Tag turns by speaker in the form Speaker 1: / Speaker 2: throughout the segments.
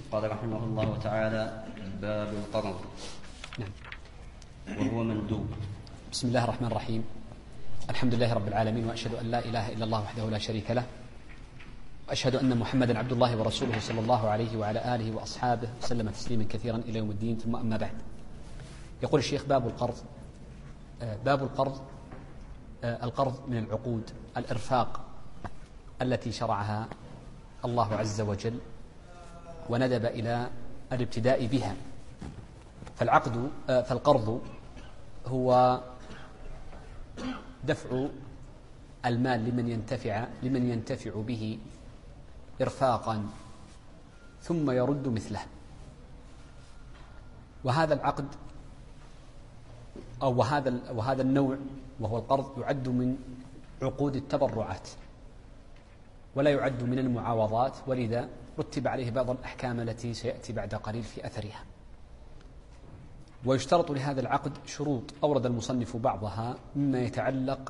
Speaker 1: قال رحمه الله تعالى: باب القرض.
Speaker 2: نعم.
Speaker 1: وهو مندوب.
Speaker 2: بسم الله الرحمن الرحيم. الحمد لله رب العالمين، وأشهد أن لا إله إلا الله وحده لا شريك له، وأشهد أن محمدا عبد الله ورسوله صلى الله عليه وعلى آله وأصحابه وسلم تسليما كثيرا إلى يوم الدين. ثم أما بعد، يقول الشيخ: باب القرض. باب القرض. القرض من العقود الإرفاق التي شرعها الله عز وجل وندب إلى الابتداء بها. فالقرض هو دفع المال لمن ينتفع به إرفاقا ثم يرد مثله. وهذا العقد أو وهذا النوع وهو القرض يعد من عقود التبرعات ولا يعد من المعاوضات، ولذا رتب عليه بعض الأحكام التي سيأتي بعد قليل في أثرها. ويشترط لهذا العقد شروط أورد المصنف بعضها مما يتعلق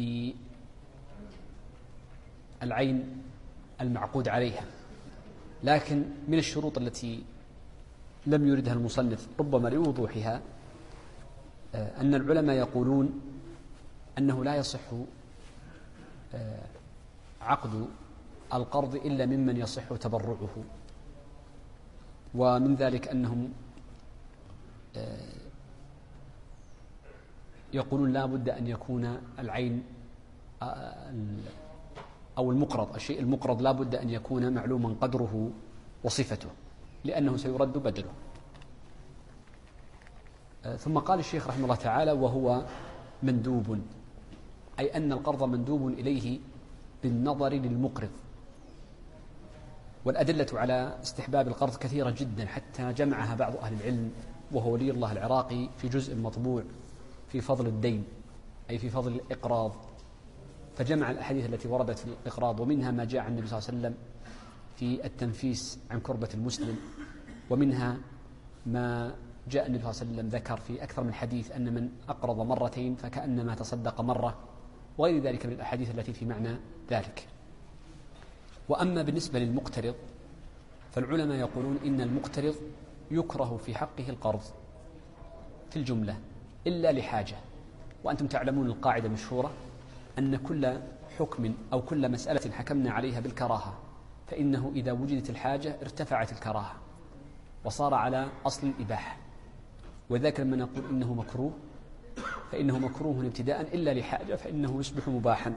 Speaker 2: بالعين المعقود عليها، لكن من الشروط التي لم يردها المصنف ربما لوضوحها أن العلماء يقولون أنه لا يصح عقد القرض إلا ممن يصح تبرعه. ومن ذلك أنهم يقولون لا بد أن يكون العين أو الشيء المقرض لا بد أن يكون معلوما قدره وصفته، لأنه سيرد بدله. ثم قال الشيخ رحمه الله تعالى: وهو مندوب، أي أن القرض مندوب إليه بالنظر للمقرض. والأدلة على استحباب القرض كثيرة جدا، حتى جمعها بعض أهل العلم وهو ولي الله العراقي في جزء مطبوع في فضل الدين، أي في فضل الإقراض، فجمع الأحاديث التي وردت في الإقراض، ومنها ما جاء عن النبي صلى الله عليه وسلم في التنفيس عن كربة المسلم، ومنها ما جاء النبي صلى الله عليه وسلم ذكر في أكثر من حديث أن من أقرض مرتين فكأنما تصدق مرة، وغير ذلك من الأحاديث التي في معنى ذلك. وأما بالنسبة للمقترض فالعلماء يقولون إن المقترض يكره في حقه القرض في الجملة إلا لحاجة. وأنتم تعلمون القاعدة المشهورة أن كل حكم أو كل مسألة حكمنا عليها بالكراهة فإنه إذا وجدت الحاجة ارتفعت الكراهة وصار على أصل الإباحة. وذاك لما نقول إنه مكروه فإنه مكروه ابتداء إلا لحاجة فإنه يصبح مباحا.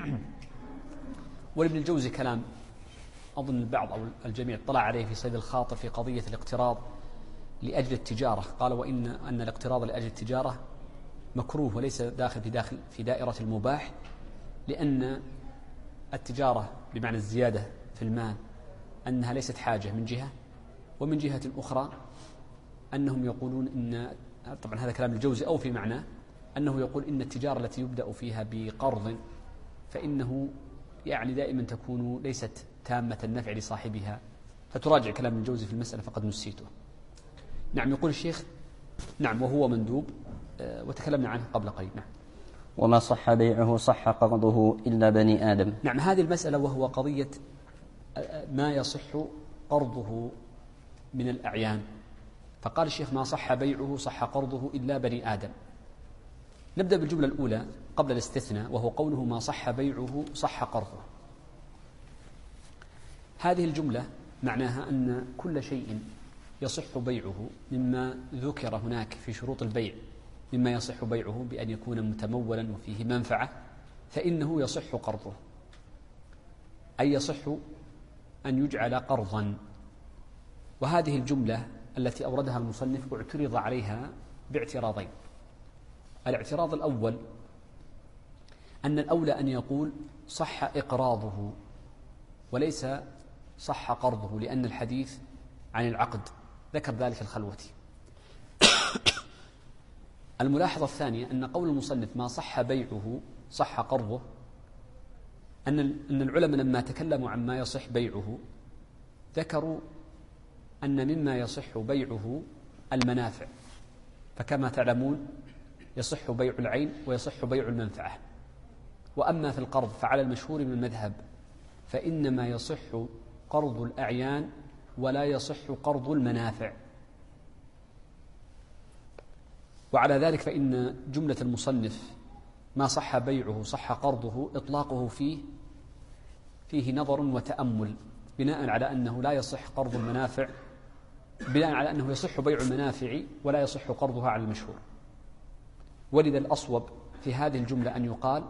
Speaker 2: ولابن الجوزي كلام أظن البعض أو الجميع اطلع عليه في صيد الخاطر في قضية الاقتراض لأجل التجارة. قال: وإن الاقتراض لأجل التجارة مكروه وليس داخل في دائرة المباح، لأن التجارة بمعنى الزيادة في المال أنها ليست حاجة من جهة، ومن جهة أخرى أنهم يقولون إن طبعا هذا كلام الجوزي أو في معناه أنه يقول إن التجارة التي يبدأ فيها بقرض فإنه يعني دائما تكون ليست تامة النفع لصاحبها، فتراجع كلام الجوزي في المسألة فقد نسيته. نعم. يقول الشيخ: نعم وهو مندوب، وتكلمنا عنه قبل قليل. نعم.
Speaker 1: وما صح بيعه صح قرضه إلا بني آدم.
Speaker 2: نعم، هذه المسألة وهو قضية ما يصح قرضه من الأعيان. فقال الشيخ: ما صح بيعه صح قرضه إلا بني آدم. نبدأ بالجملة الأولى قبل الاستثناء، وهو قوله: ما صح بيعه صح قرضه. هذه الجملة معناها أن كل شيء يصح بيعه مما ذكر هناك في شروط البيع، مما يصح بيعه بأن يكون متمولا وفيه منفعة، فإنه يصح قرضه، أي يصح أن يجعل قرضا. وهذه الجملة التي أوردها المصنف اعترض عليها باعتراضين. الاعتراض الأول أن الأولى أن يقول صح إقراضه وليس صح قرضه، لأن الحديث عن العقد ذكر ذلك الخلوتي. الملاحظة الثانية أن قول المصنف ما صح بيعه صح قرضه، أن العلماء لما تكلموا عن ما يصح بيعه ذكروا أن مما يصح بيعه المنافع، فكما تعلمون يصح بيع العين ويصح بيع المنفعة. وأما في القرض فعلى المشهور من المذهب فإنما يصح قرض الأعيان ولا يصح قرض المنافع. وعلى ذلك فإن جملة المصنف ما صح بيعه صح قرضه إطلاقه فيه نظر وتأمل، بناء على أنه لا يصح قرض المنافع، بناء على أنه يصح بيع المنافع ولا يصح قرضها على المشهور. ولذا الأصوب في هذه الجملة أن يقال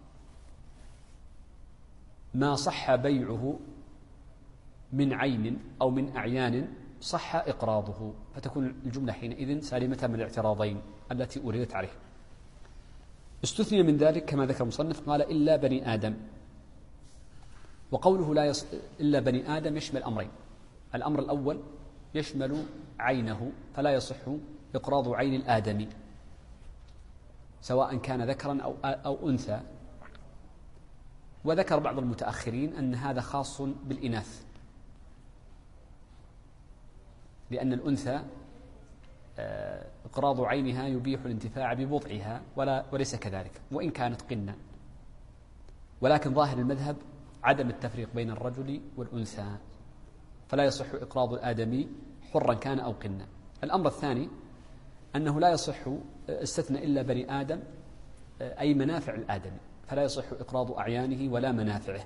Speaker 2: ما صح بيعه من عين أو من أعيان صح إقراضه، فتكون الجملة حينئذ سالمة من الاعتراضين التي أوردت عليه. استثني من ذلك كما ذكر المصنف قال إلا بني آدم. وقوله إلا بني آدم يشمل أمرين. الأمر الأول يشمل عينه، فلا يصح إقراض عين الآدمي سواء كان ذكرا أو أنثى. وذكر بعض المتأخرين أن هذا خاص بالإناث، لأن الأنثى إقراض عينها يبيح الانتفاع ببضعها وليس كذلك وإن كانت قنا. ولكن ظاهر المذهب عدم التفريق بين الرجل والأنثى، فلا يصح إقراض الآدمي حرا كان أو قنا. الأمر الثاني أنه لا يصح استثنى إلا بني آدم أي منافع الآدمي، فلا يصح إقراض أعيانه ولا منافعه.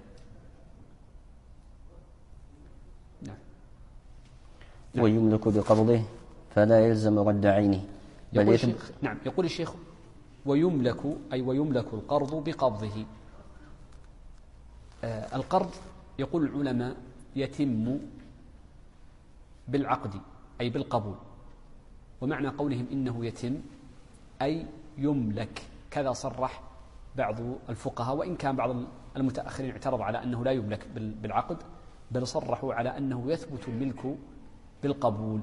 Speaker 2: نعم.
Speaker 1: ويملك بقبضه فلا يلزم رد عينه
Speaker 2: نعم. يقول الشيخ ويملك أي ويملك القرض بقبضه. القرض يقول العلماء يتم بالعقد أي بالقبول، ومعنى قولهم إنه يتم أي يملك، كذا صرح بعض الفقهاء، وإن كان بعض المتأخرين اعترض على أنه لا يملك بالعقد، بل صرحوا على أنه يثبت الملك بالقبول.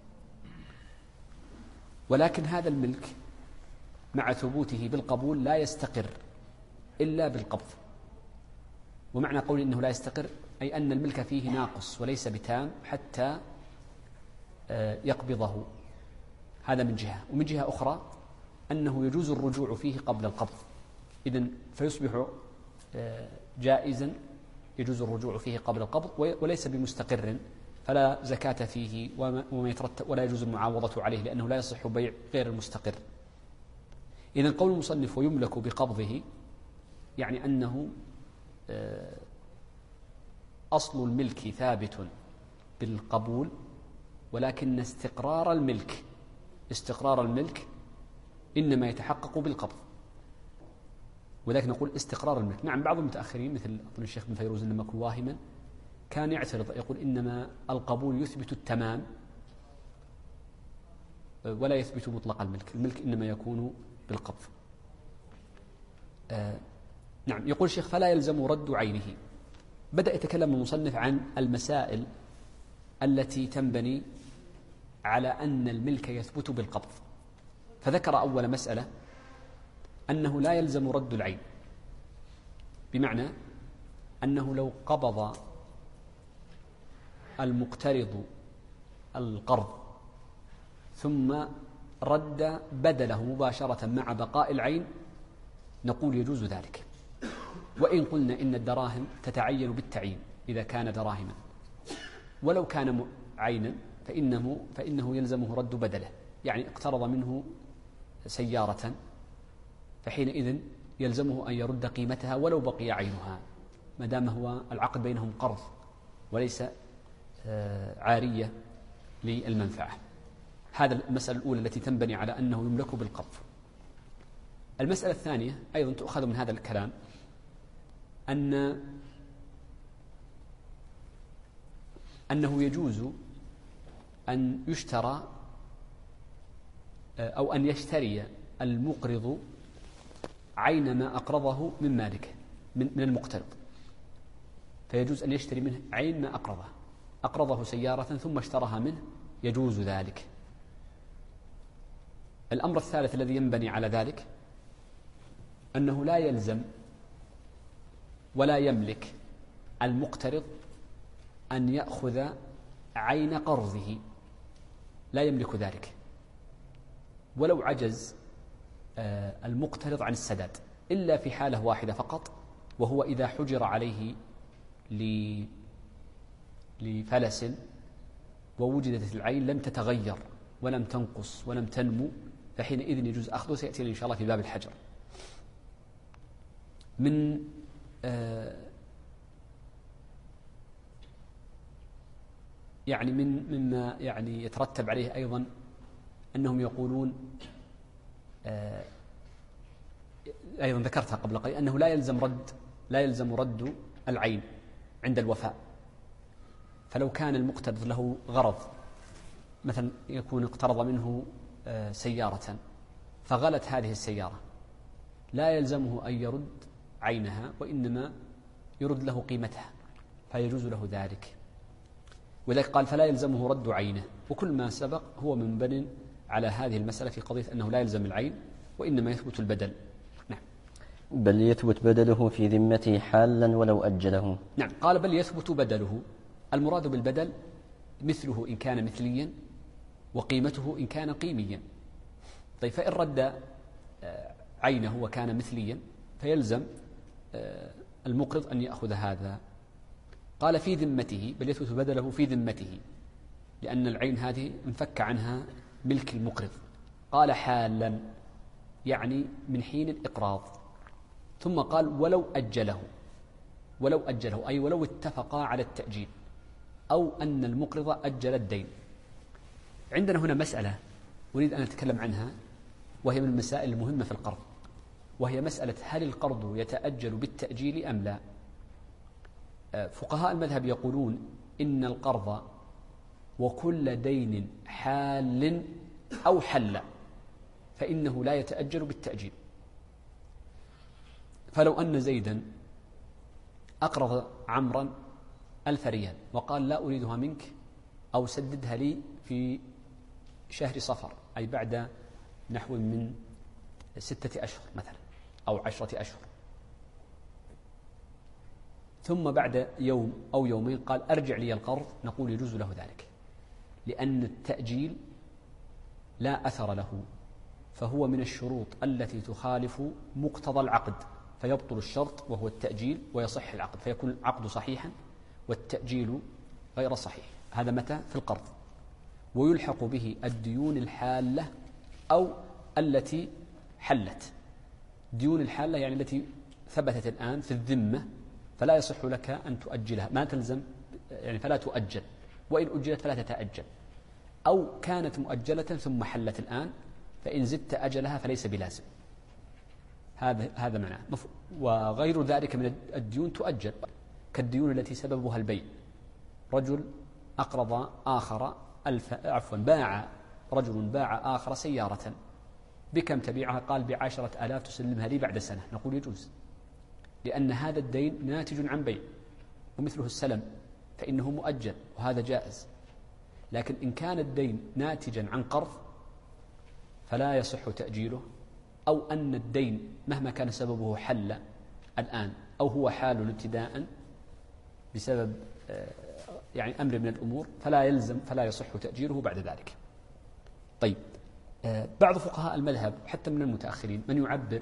Speaker 2: ولكن هذا الملك مع ثبوته بالقبول لا يستقر إلا بالقبض. ومعنى قول إنه لا يستقر أي أن الملك فيه ناقص وليس بتام حتى يقبضه. هذا من جهة. ومن جهة أخرى أنه يجوز الرجوع فيه قبل القبض، إذن فيصبح جائزا، يجوز الرجوع فيه قبل القبض وليس بمستقر، فلا زكاة فيه وما يترتب، ولا يجوز المعاوضة عليه لأنه لا يصح بيع غير المستقر. إذن قول المصنف ويملك بقبضه يعني أنه أصل الملك ثابت بالقبول، ولكن استقرار الملك إنما يتحقق بالقبض، ولذلك نقول استقرار الملك. نعم، بعض المتأخرين مثل الشيخ بن فيروز لما يكون واهما كان يعترض يقول إنما القبول يثبت التمام ولا يثبت مطلق الملك إنما يكون بالقبض. نعم. يقول الشيخ فلا يلزم رد عينه. بدأ يتكلم المصنف عن المسائل التي تنبني على أن الملك يثبت بالقبض، فذكر أول مسألة أنه لا يلزم رد العين، بمعنى أنه لو قبض المقترض القرض ثم رد بدله مباشرة مع بقاء العين نقول يجوز ذلك، وإن قلنا إن الدراهم تتعين بالتعيين إذا كان دراهما، ولو كان عينا فإنه يلزمه رد بدله. يعني اقترض منه سيارة فحينئذ يلزمه أن يرد قيمتها ولو بقي عينها، ما دام هو العقد بينهم قرض وليس عارية للمنفعة. هذا المسألة الأولى التي تنبني على أنه يملك بالقبض. المسألة الثانية أيضا تؤخذ من هذا الكلام أنه يجوز أن يشترى أو أن يشتري المقرض عين ما أقرضه من مالكه من المقترض، فيجوز أن يشتري منه عين ما أقرضه سيارة ثم اشتراها منه، يجوز ذلك. الأمر الثالث الذي ينبني على ذلك أنه لا يلزم ولا يملك المقترض أن يأخذ عين قرضه، لا يملك ذلك ولو عجز المقترض عن السداد، إلا في حالة واحدة فقط، وهو إذا حجر عليه لفلس ووجدت العين لم تتغير ولم تنقص ولم تنمو، فحينئذ يجوز أخذه، سيأتينا إن شاء الله في باب الحجر. من يعني مما يعني يترتب عليه أيضا أنهم يقولون أيضا ذكرتها قبل قليل، أنه لا يلزم رد العين عند الوفاء. فلو كان المقترض له غرض، مثلا يكون اقترض منه سيارة فغلت هذه السيارة، لا يلزمه أن يرد عينها، وإنما يرد له قيمتها، فيجوز له ذلك. ولذلك قال فلا يلزمه رد عينه. وكل ما سبق هو منبن على هذه المسألة في قضية أنه لا يلزم العين وإنما يثبت البدل. نعم.
Speaker 1: بل يثبت بدله في ذمته حالا ولو أجله.
Speaker 2: نعم، قال بل يثبت بدله. المراد بالبدل مثله إن كان مثليا، وقيمته إن كان قيميا. طيب، فإن رد عينه وكان مثليا فيلزم المقرض أن يأخذ هذا. قال في ذمته، بل يثبت بدله في ذمته، لأن العين هذه انفك عنها ملك المقرض. قال حالا، يعني من حين الإقراض. ثم قال ولو أجله، أي ولو اتفقا على التأجيل، أو أن المقرض أجل الدين. عندنا هنا مسألة أريد أن أتكلم عنها، وهي من المسائل المهمة في القرض، وهي مسألة هل القرض يتأجل بالتأجيل أم لا؟ فقهاء المذهب يقولون إن القرض وكل دين حال أو حل فإنه لا يتأجل بالتأجيل. فلو أن زيدا أقرض عمرا 1000 ريال وقال لا أريدها منك، أو سددها لي في شهر صفر، أي بعد نحو من 6 أشهر مثلا أو 10 أشهر، ثم بعد يوم أو يومين قال أرجع لي القرض، نقول يجوز له ذلك، لأن التأجيل لا أثر له، فهو من الشروط التي تخالف مقتضى العقد، فيبطل الشرط وهو التأجيل ويصح العقد، فيكون العقد صحيحا والتأجيل غير صحيح. هذا متى؟ في القرض. ويلحق به الديون الحالة أو التي حلت. ديون الحالة يعني التي ثبتت الآن في الذمة، فلا يصح لك أن تؤجلها، ما تلزم يعني، فلا تؤجل، وإن أجلت فلا تتأجل. أو كانت مؤجلة ثم حلت الآن، فإن زدت أجلها فليس بلازم. هذا معناه. وغير ذلك من الديون تؤجل، كالديون التي سببها البيع. رجل أقرض آخر باع رجل آخر سيارة، بكم تبيعها؟ قال ب10,000 تسلمها لي بعد سنة، نقول يجوز، لأن هذا الدين ناتج عن بيع، ومثله السلم فإنه مؤجل وهذا جائز. لكن إن كان الدين ناتجا عن قرض فلا يصح تأجيله، أو أن الدين مهما كان سببه حل الآن، أو هو حال ابتداء بسبب يعني أمر من الأمور، فلا يصح تأجيله بعد ذلك. طيب، بعض فقهاء المذهب حتى من المتأخرين من يعبر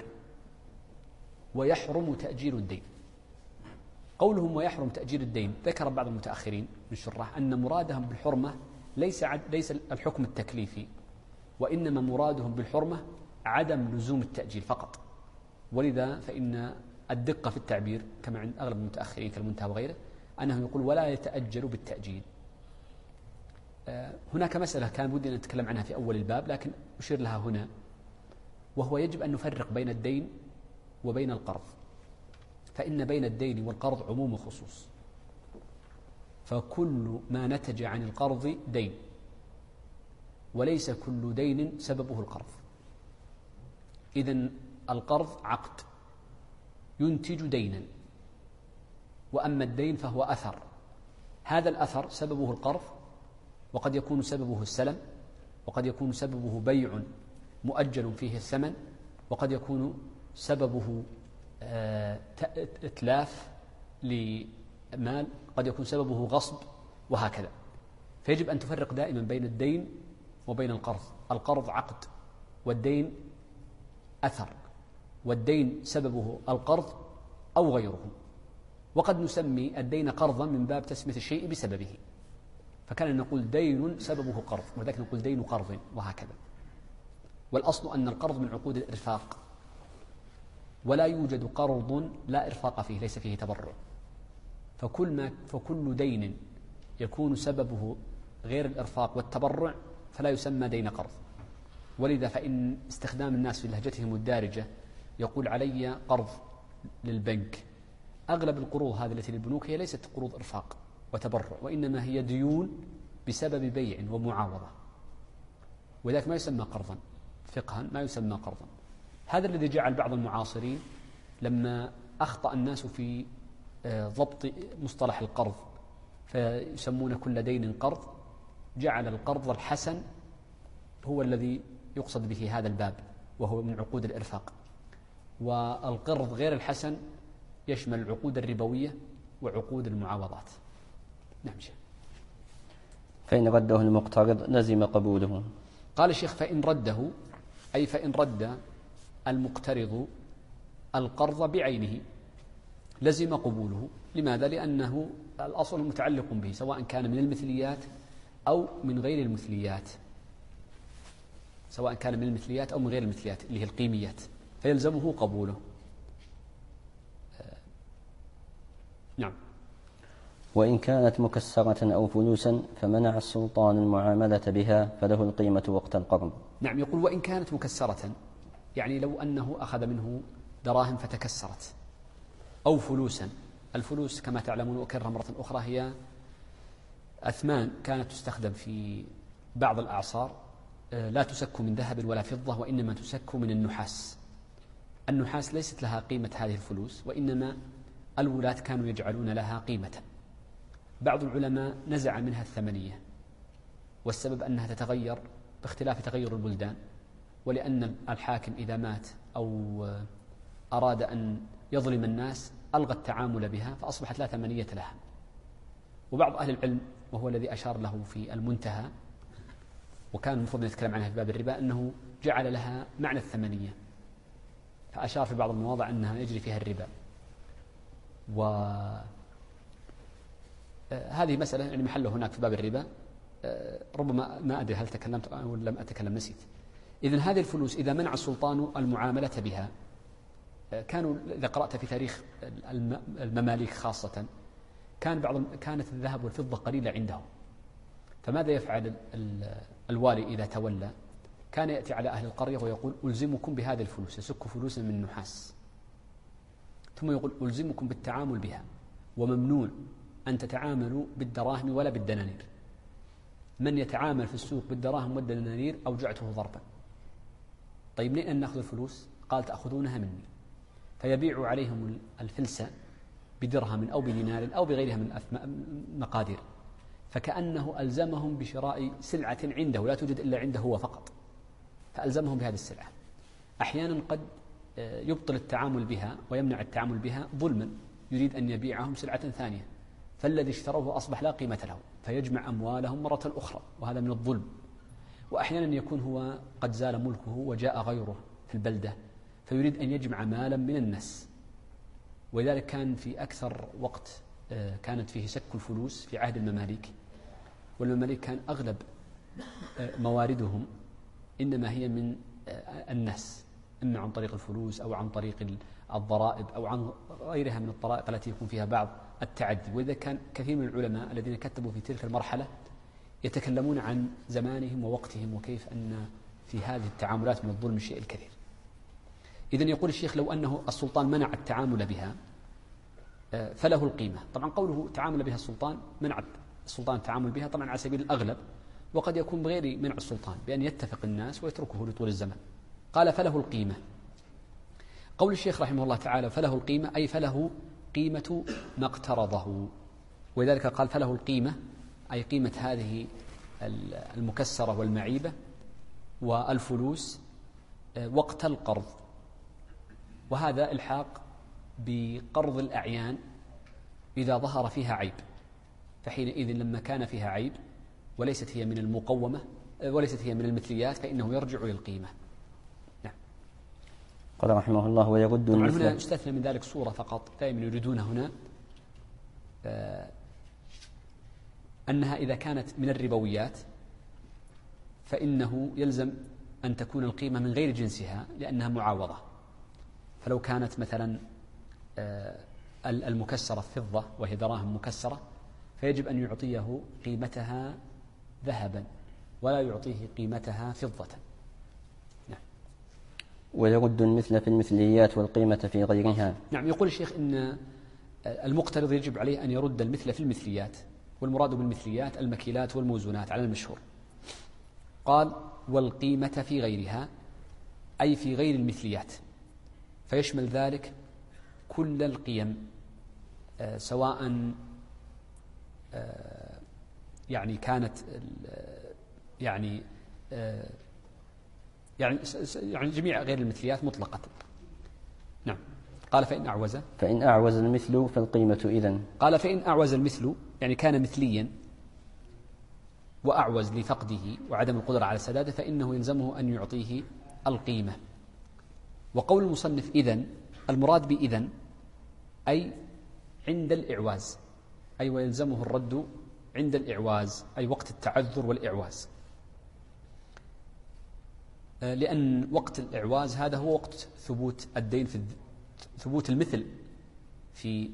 Speaker 2: ويحرم تأجيل الدين. قولهم ويحرم تأجيل الدين، ذكر بعض المتأخرين من شراح أن مرادهم بالحرمة ليس الحكم التكليفي، وإنما مرادهم بالحرمة عدم لزوم التأجيل فقط. ولذا فإن الدقة في التعبير كما عند أغلب المتأخرين كالمنتهى وغيره أنه يقول ولا يتأجل بالتأجيل. هناك مسألة كان ودي أن نتكلم عنها في أول الباب، لكن أشير لها هنا، وهو يجب أن نفرق بين الدين وبين القرض. فإن بين الدين والقرض عموم وخصوص، فكل ما نتج عن القرض دين، وليس كل دين سببه القرض. إذن القرض عقد ينتج دينا، وأما الدين فهو أثر، هذا الأثر سببه القرض، وقد يكون سببه السلم، وقد يكون سببه بيع مؤجل فيه الثمن، وقد يكون سببه إتلاف لمال، قد يكون سببه غصب، وهكذا. فيجب أن تفرق دائما بين الدين وبين القرض. القرض عقد، والدين أثر، والدين سببه القرض أو غيره. وقد نسمي الدين قرضا من باب تسمية الشيء بسببه. فكان نقول دين سببه قرض، ولذلك نقول دين قرض، وهكذا. والأصل أن القرض من عقود الإرفاق، ولا يوجد قرض لا إرفاق فيه، ليس فيه تبرع. فكل دين يكون سببه غير الإرفاق والتبرع فلا يسمى دين قرض. ولذا فإن استخدام الناس في لهجتهم الدارجة يقول علي قرض للبنك، أغلب القروض هذه التي للبنوك هي ليست قروض إرفاق وتبرع، وإنما هي ديون بسبب بيع ومعاوضة، وذلك ما يسمى قرضا فقها، ما يسمى قرضا. هذا الذي جعل بعض المعاصرين لما أخطأ الناس في ضبط مصطلح القرض فيسمون كل دين قرض، جعل القرض الحسن هو الذي يقصد به هذا الباب، وهو من عقود الإرفاق. والقرض غير الحسن يشمل العقود الربوية وعقود المعاوضات. نعم شيخ.
Speaker 1: فإن رده المقترض لزم قبوله.
Speaker 2: قال الشيخ فإن رده، أي فإن رد المقترض القرض بعينه لزم قبوله. لماذا؟ لأنه الأصل متعلق به، سواء كان من المثليات أو من غير المثليات، سواء كان من المثليات أو من غير المثليات اللي هي القيميات، فيلزمه قبوله. نعم.
Speaker 1: وإن كانت مكسرة أو فلوسا فمنع السلطان المعاملة بها فله القيمة وقت القرض.
Speaker 2: نعم. يقول وإن كانت مكسرة، يعني لو أنه أخذ منه دراهم فتكسرت، أو فلوسا. الفلوس كما تعلمون وأكرر مرة أخرى هي أثمان كانت تستخدم في بعض الأعصار، لا تسك من ذهب ولا فضة، وإنما تسك من النحاس. النحاس ليست لها قيمة هذه الفلوس، وإنما الولاة كانوا يجعلون لها قيمة. بعض العلماء نزع منها الثمنية، والسبب أنها تتغير باختلاف تغير البلدان، ولأن الحاكم إذا مات أو أراد أن يظلم الناس ألغى التعامل بها فأصبحت لا ثمنية لها. وبعض أهل العلم وهو الذي أشار له في المنتهى، وكان المفروض نتكلم عنها في باب الربا، أنه جعل لها معنى الثمنية، فأشار في بعض المواضع أنها يجري فيها الربا. وهذه مسألة يعني محله هناك في باب الربا، ربما ما أدري هل تكلمت أو لم أتكلم، نسيت. إذن هذه الفلوس إذا منع السلطان المعاملة بها، كانوا إذا قرأت في تاريخ المماليك خاصة كانت الذهب والفضة قليلة عندهم، فماذا يفعل الوالي إذا تولى؟ كان يأتي على أهل القرية ويقول ألزمكم بهذه الفلوس، يسك فلوسا من النحاس، ثم يقول ألزمكم بالتعامل بها، وممنوع أن تتعاملوا بالدراهم ولا بالدنانير. من يتعامل في السوق بالدراهم والدنانير أوجعته ضربا. طيب منين أن نأخذ الفلوس؟ قال تأخذونها مني. فيبيع عليهم الفلسة بدرهم أو بدينار أو بغيرها من المقادير، فكأنه ألزمهم بشراء سلعة عنده لا توجد إلا عنده هو فقط، فألزمهم بهذه السلعة. أحيانا قد يبطل التعامل بها ويمنع التعامل بها ظلما، يريد أن يبيعهم سلعة ثانية، فالذي اشتروه أصبح لا قيمة له، فيجمع أموالهم مرة أخرى، وهذا من الظلم. وأحيانا يكون هو قد زال ملكه وجاء غيره في البلدة، فيريد أن يجمع مالا من الناس. ولذلك كان في أكثر وقت كانت فيه سك الفلوس في عهد المماليك، والمماليك كان أغلب مواردهم إنما هي من الناس، إما عن طريق الفلوس أو عن طريق الضرائب أو عن غيرها من الطرائق التي يكون فيها بعض التعدي. وإذا كان كثير من العلماء الذين كتبوا في تلك المرحلة يتكلمون عن زمانهم ووقتهم وكيف أن في هذه التعاملات من الظلم الشيء الكثير. إذن يقول الشيخ لو أنه السلطان منع التعامل بها فله القيمة. طبعا قوله تعامل بها السلطان، منع السلطان التعامل بها طبعا على سبيل الأغلب، وقد يكون بغير منع السلطان بأن يتفق الناس ويتركه لطول الزمن. قال فله القيمة. قول الشيخ رحمه الله تعالى فله القيمة أي فله قيمة ما اقترضه، ولذلك قال فله القيمة أي قيمة هذه المكسرة والمعيبة والفلوس وقت القرض. وهذا الحاق بقرض الأعيان إذا ظهر فيها عيب، فحينئذ لما كان فيها عيب وليست هي من المقومة وليست هي من المثليات فإنه يرجع للقيمة. نعم.
Speaker 1: قال رحمه الله ويرد
Speaker 2: طبعا هنا استثنى من ذلك صورة فقط، دائما يريدون هنا أنها إذا كانت من الربويات فإنه يلزم أن تكون القيمة من غير جنسها لأنها معاوضة. فلو كانت مثلا المكسرة فضة وهي دراهم مكسرة فيجب أن يعطيه قيمتها ذهبا ولا يعطيه قيمتها فضة. نعم.
Speaker 1: ويرد المثل في المثليات والقيمة في غيرها.
Speaker 2: نعم. يقول الشيخ إن المقترض يجب عليه أن يرد المثل في المثليات، والمراد بالمثليات المكيلات والموزونات على المشهور. قال والقيمة في غيرها أي في غير المثليات، فيشمل ذلك كل القيم سواء يعني كانت يعني جميع غير المثليات مطلقة. نعم. قال فإن أعوز
Speaker 1: المثل فالقيمة إذن.
Speaker 2: قال فإن أعوز المثل يعني كان مثليا وأعوز لفقده وعدم القدرة على سداده فإنه يلزمه أن يعطيه القيمة. وقول المصنف إذن المراد بإذن أي عند الإعواز، أي ويلزمه الرد عند الإعواز أي وقت التعذر والإعواز، لأن وقت الإعواز هذا هو وقت ثبوت الدين في ثبوت المثل في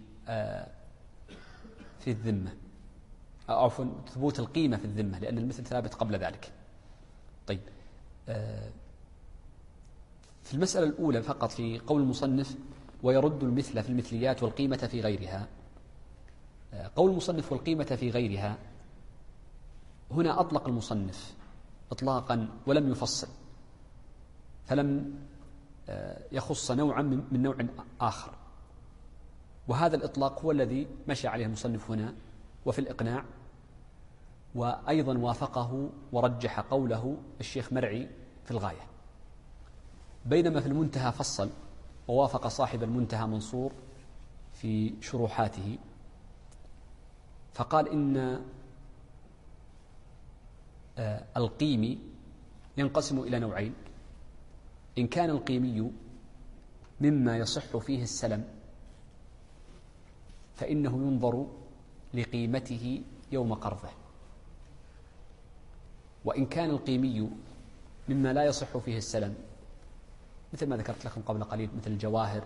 Speaker 2: الذمة، أو ثبوت القيمة في الذمة، لأن المثل ثابت قبل ذلك. طيب، في المسألة الأولى فقط في قول المصنف ويرد المثل في المثليات والقيمة في غيرها، قول المصنف والقيمة في غيرها هنا أطلق المصنف إطلاقا ولم يفصل، فلم يخص نوعا من نوع آخر، وهذا الإطلاق هو الذي مشى عليه المصنف هنا وفي الإقناع، وأيضا وافقه ورجح قوله الشيخ مرعي في الغاية، بينما في المنتهى فصل ووافق صاحب المنتهى منصور في شروحاته فقال إن القيمي ينقسم إلى نوعين: إن كان القيمي مما يصح فيه السلم فإنه ينظر لقيمته يوم قرضه، وإن كان القيمي مما لا يصح فيه السلم مثل ما ذكرت لكم قبل قليل مثل الجواهر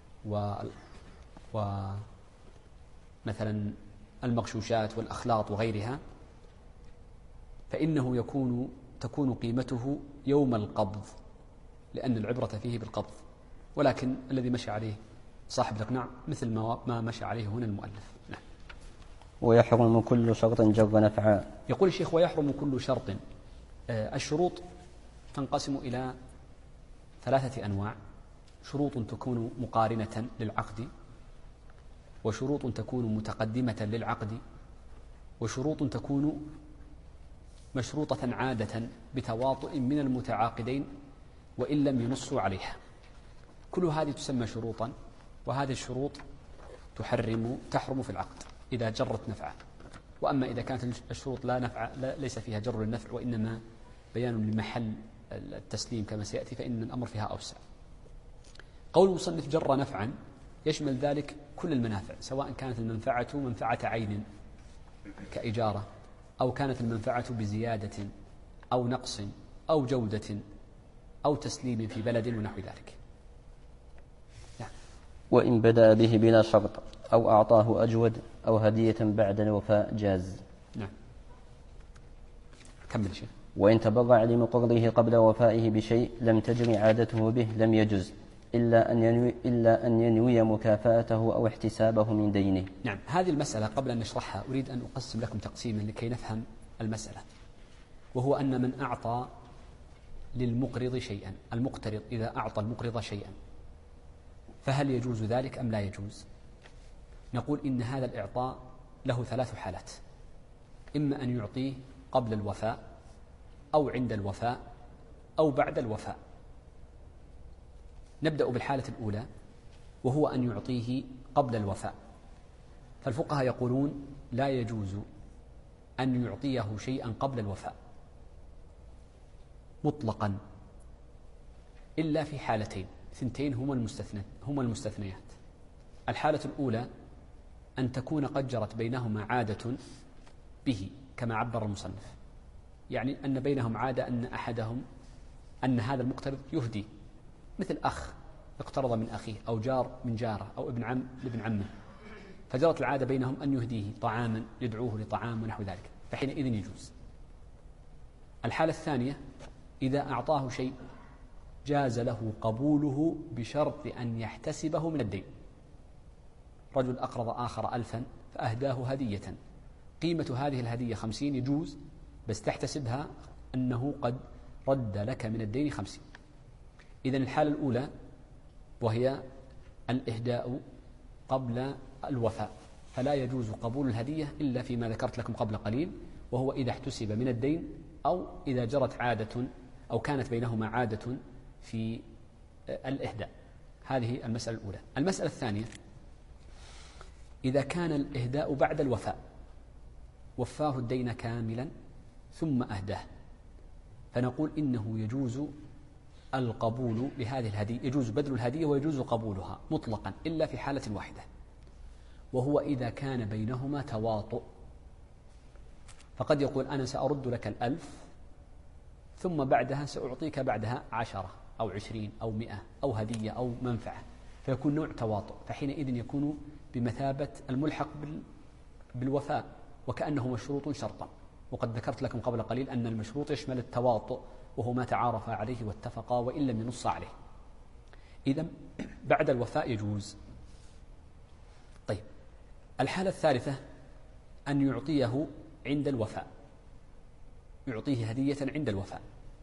Speaker 2: ومثلا المغشوشات والأخلاط وغيرها فإنه تكون قيمته يوم القبض، لأن العبرة فيه بالقبض، ولكن الذي مشى عليه صاحب الإقناع مثل ما مشى عليه هنا المؤلف. نعم.
Speaker 1: ويحرم كل شرط جر نفعا.
Speaker 2: يقول الشيخ ويحرم كل شرط. الشروط تنقسم إلى 3 أنواع: شروط تكون مقارنة للعقد، وشروط تكون متقدمة للعقد، وشروط تكون مشروطة عادة بتواطؤ من المتعاقدين وإن لم ينصوا عليها. كل هذه تسمى شروطا، وهذه الشروط تحرم في العقد إذا جرت نفعا. وأما إذا كانت الشروط ليس فيها جر للنفع وإنما بيان لمحل التسليم كما سيأتي فإن الأمر فيها أوسع. قول المصنف جر نفعا يشمل ذلك كل المنافع، سواء كانت المنفعة منفعة عين كإجارة، أو كانت المنفعة بزيادة أو نقص أو جودة أو تسليم في بلد ونحو ذلك. يعني.
Speaker 1: وإن بدأ به بلا شرط أو أعطاه أجود أو هدية بعد الوفاء جاز.
Speaker 2: نعم. كمل شيء.
Speaker 1: وإن تبرع لمقرضه قبل وفائه بشيء لم تجري عادته به لم يجز إلا أن ينوي مكافأته أو احتسابه من دينه.
Speaker 2: نعم. هذه المسألة قبل أن نشرحها أريد أن أقسم لكم تقسيما لكي نفهم المسألة، وهو أن من أعطى للمقرض شيئا، المقترض إذا أعطى المقرض شيئا فهل يجوز ذلك أم لا يجوز؟ نقول إن هذا الإعطاء له 3 حالات: إما أن يعطيه قبل الوفاء أو عند الوفاء أو بعد الوفاء. نبدأ بالحالة الأولى وهو أن يعطيه قبل الوفاء، فالفقهاء يقولون لا يجوز أن يعطيه شيئا قبل الوفاء مطلقا إلا في حالتين 2 هما المستثنيات. الحالة الأولى أن تكون قد جرت بينهما عادة به كما عبر المصنف، يعني أن بينهم عادة أن هذا المقترض يهدي، مثل أخ اقترض من أخيه أو جار من جاره أو ابن عم لابن عمه، فجرت العادة بينهم أن يهديه طعاما، يدعوه لطعام ونحو ذلك، فحينئذ يجوز. الحالة الثانية إذا أعطاه شيء جاز له قبوله بشرط أن يحتسبه من الدين. رجل أقرض آخر 1000 فأهداه هدية، قيمة هذه الهدية 50، يجوز، بس تحتسبها أنه قد رد لك من الدين 50. إذن الحالة الأولى وهي الإهداء قبل الوفاء، فلا يجوز قبول الهدية إلا فيما ذكرت لكم قبل قليل، وهو إذا احتسب من الدين أو إذا جرت عادة أو كانت بينهما عادة في الإهداء. هذه المسألة الأولى. المسألة الثانية إذا كان الإهداء بعد الوفاء، وفاه الدين كاملا ثم أهداه، فنقول إنه يجوز القبول لهذه الهدية، يجوز بذل الهدية ويجوز قبولها مطلقا إلا في حالة واحدة، وهو إذا كان بينهما تواطؤ. فقد يقول أنا سأرد لك 1000 ثم بعدها سأعطيك بعدها 10 أو 20 أو 100 أو هدية أو منفعة، فيكون نوع تواطؤ، فحينئذ يكون بمثابة الملحق بالوفاء وكأنه مشروط شرطا. وقد ذكرت لكم قبل قليل أن المشروط يشمل التواطؤ وهو ما تعارفا عليه واتفقا وإن لم ينص عليه. إذن بعد الوفاء يجوز. طيب، الحالة الثالثة أن يعطيه عند الوفاء، يعطيه هدية عند الوفاء،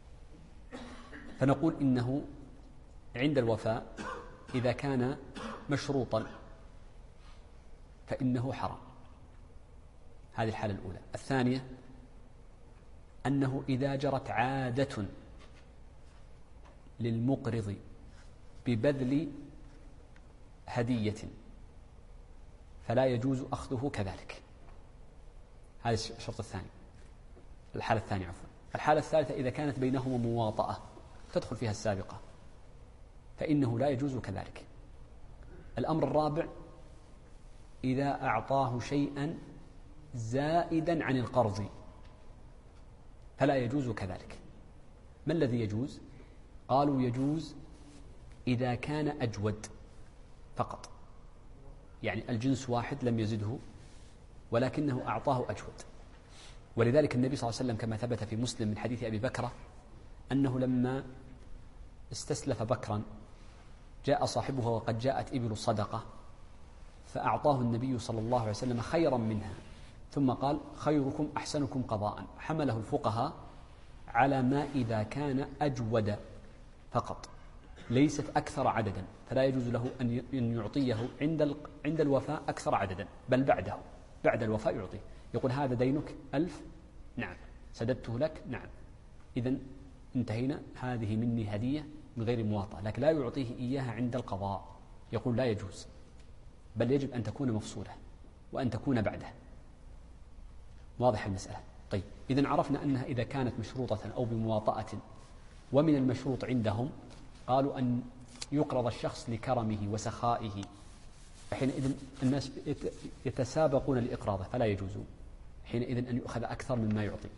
Speaker 2: فنقول إنه عند الوفاء إذا كان مشروطا فإنه حرام. هذه الحالة الأولى. الثانية أنه إذا جرت عادة للمقرض ببذل هدية فلا يجوز أخذه كذلك. هذا الشرط الثاني، الحالة الثانية عفوا. الحالة الثالثة إذا كانت بينهما مواطأة تدخل فيها السابقة فإنه لا يجوز كذلك. الأمر الرابع إذا أعطاه شيئا زائدا عن القرض فلا يجوز كذلك. ما الذي يجوز؟ قالوا يجوز إذا كان أجود فقط، يعني الجنس واحد لم يزده ولكنه أعطاه أجود. ولذلك النبي صلى الله عليه وسلم كما ثبت في مسلم من حديث أبي بكرة أنه لما استسلف بكرا جاء صاحبه وقد جاءت إبل صدقة فأعطاه النبي صلى الله عليه وسلم خيرا منها، ثم قال خيركم أحسنكم قضاء. حمله الفقهاء على ما إذا كان أجود فقط ليست أكثر عددا، فلا يجوز له أن يعطيه عند الوفاء أكثر عددا، بل بعد الوفاء يعطيه. يقول هذا دينك 1000، نعم. سددته لك، نعم. إذن انتهينا، هذه مني هدية بغير مواطأة، لكن لا يعطيه إياها عند القضاء. يقول لا يجوز، بل يجب أن تكون مفصولة وأن تكون بعده. واضح المسألة؟ طيب، إذن عرفنا أنها إذا كانت مشروطة أو بمواطأة. ومن المشروط عندهم قالوا أن يقرض الشخص لكرمه وسخائه، فحينئذ الناس يتسابقون لإقراضه فلا يجوز حينئذ أن يؤخذ أكثر مما يعطي.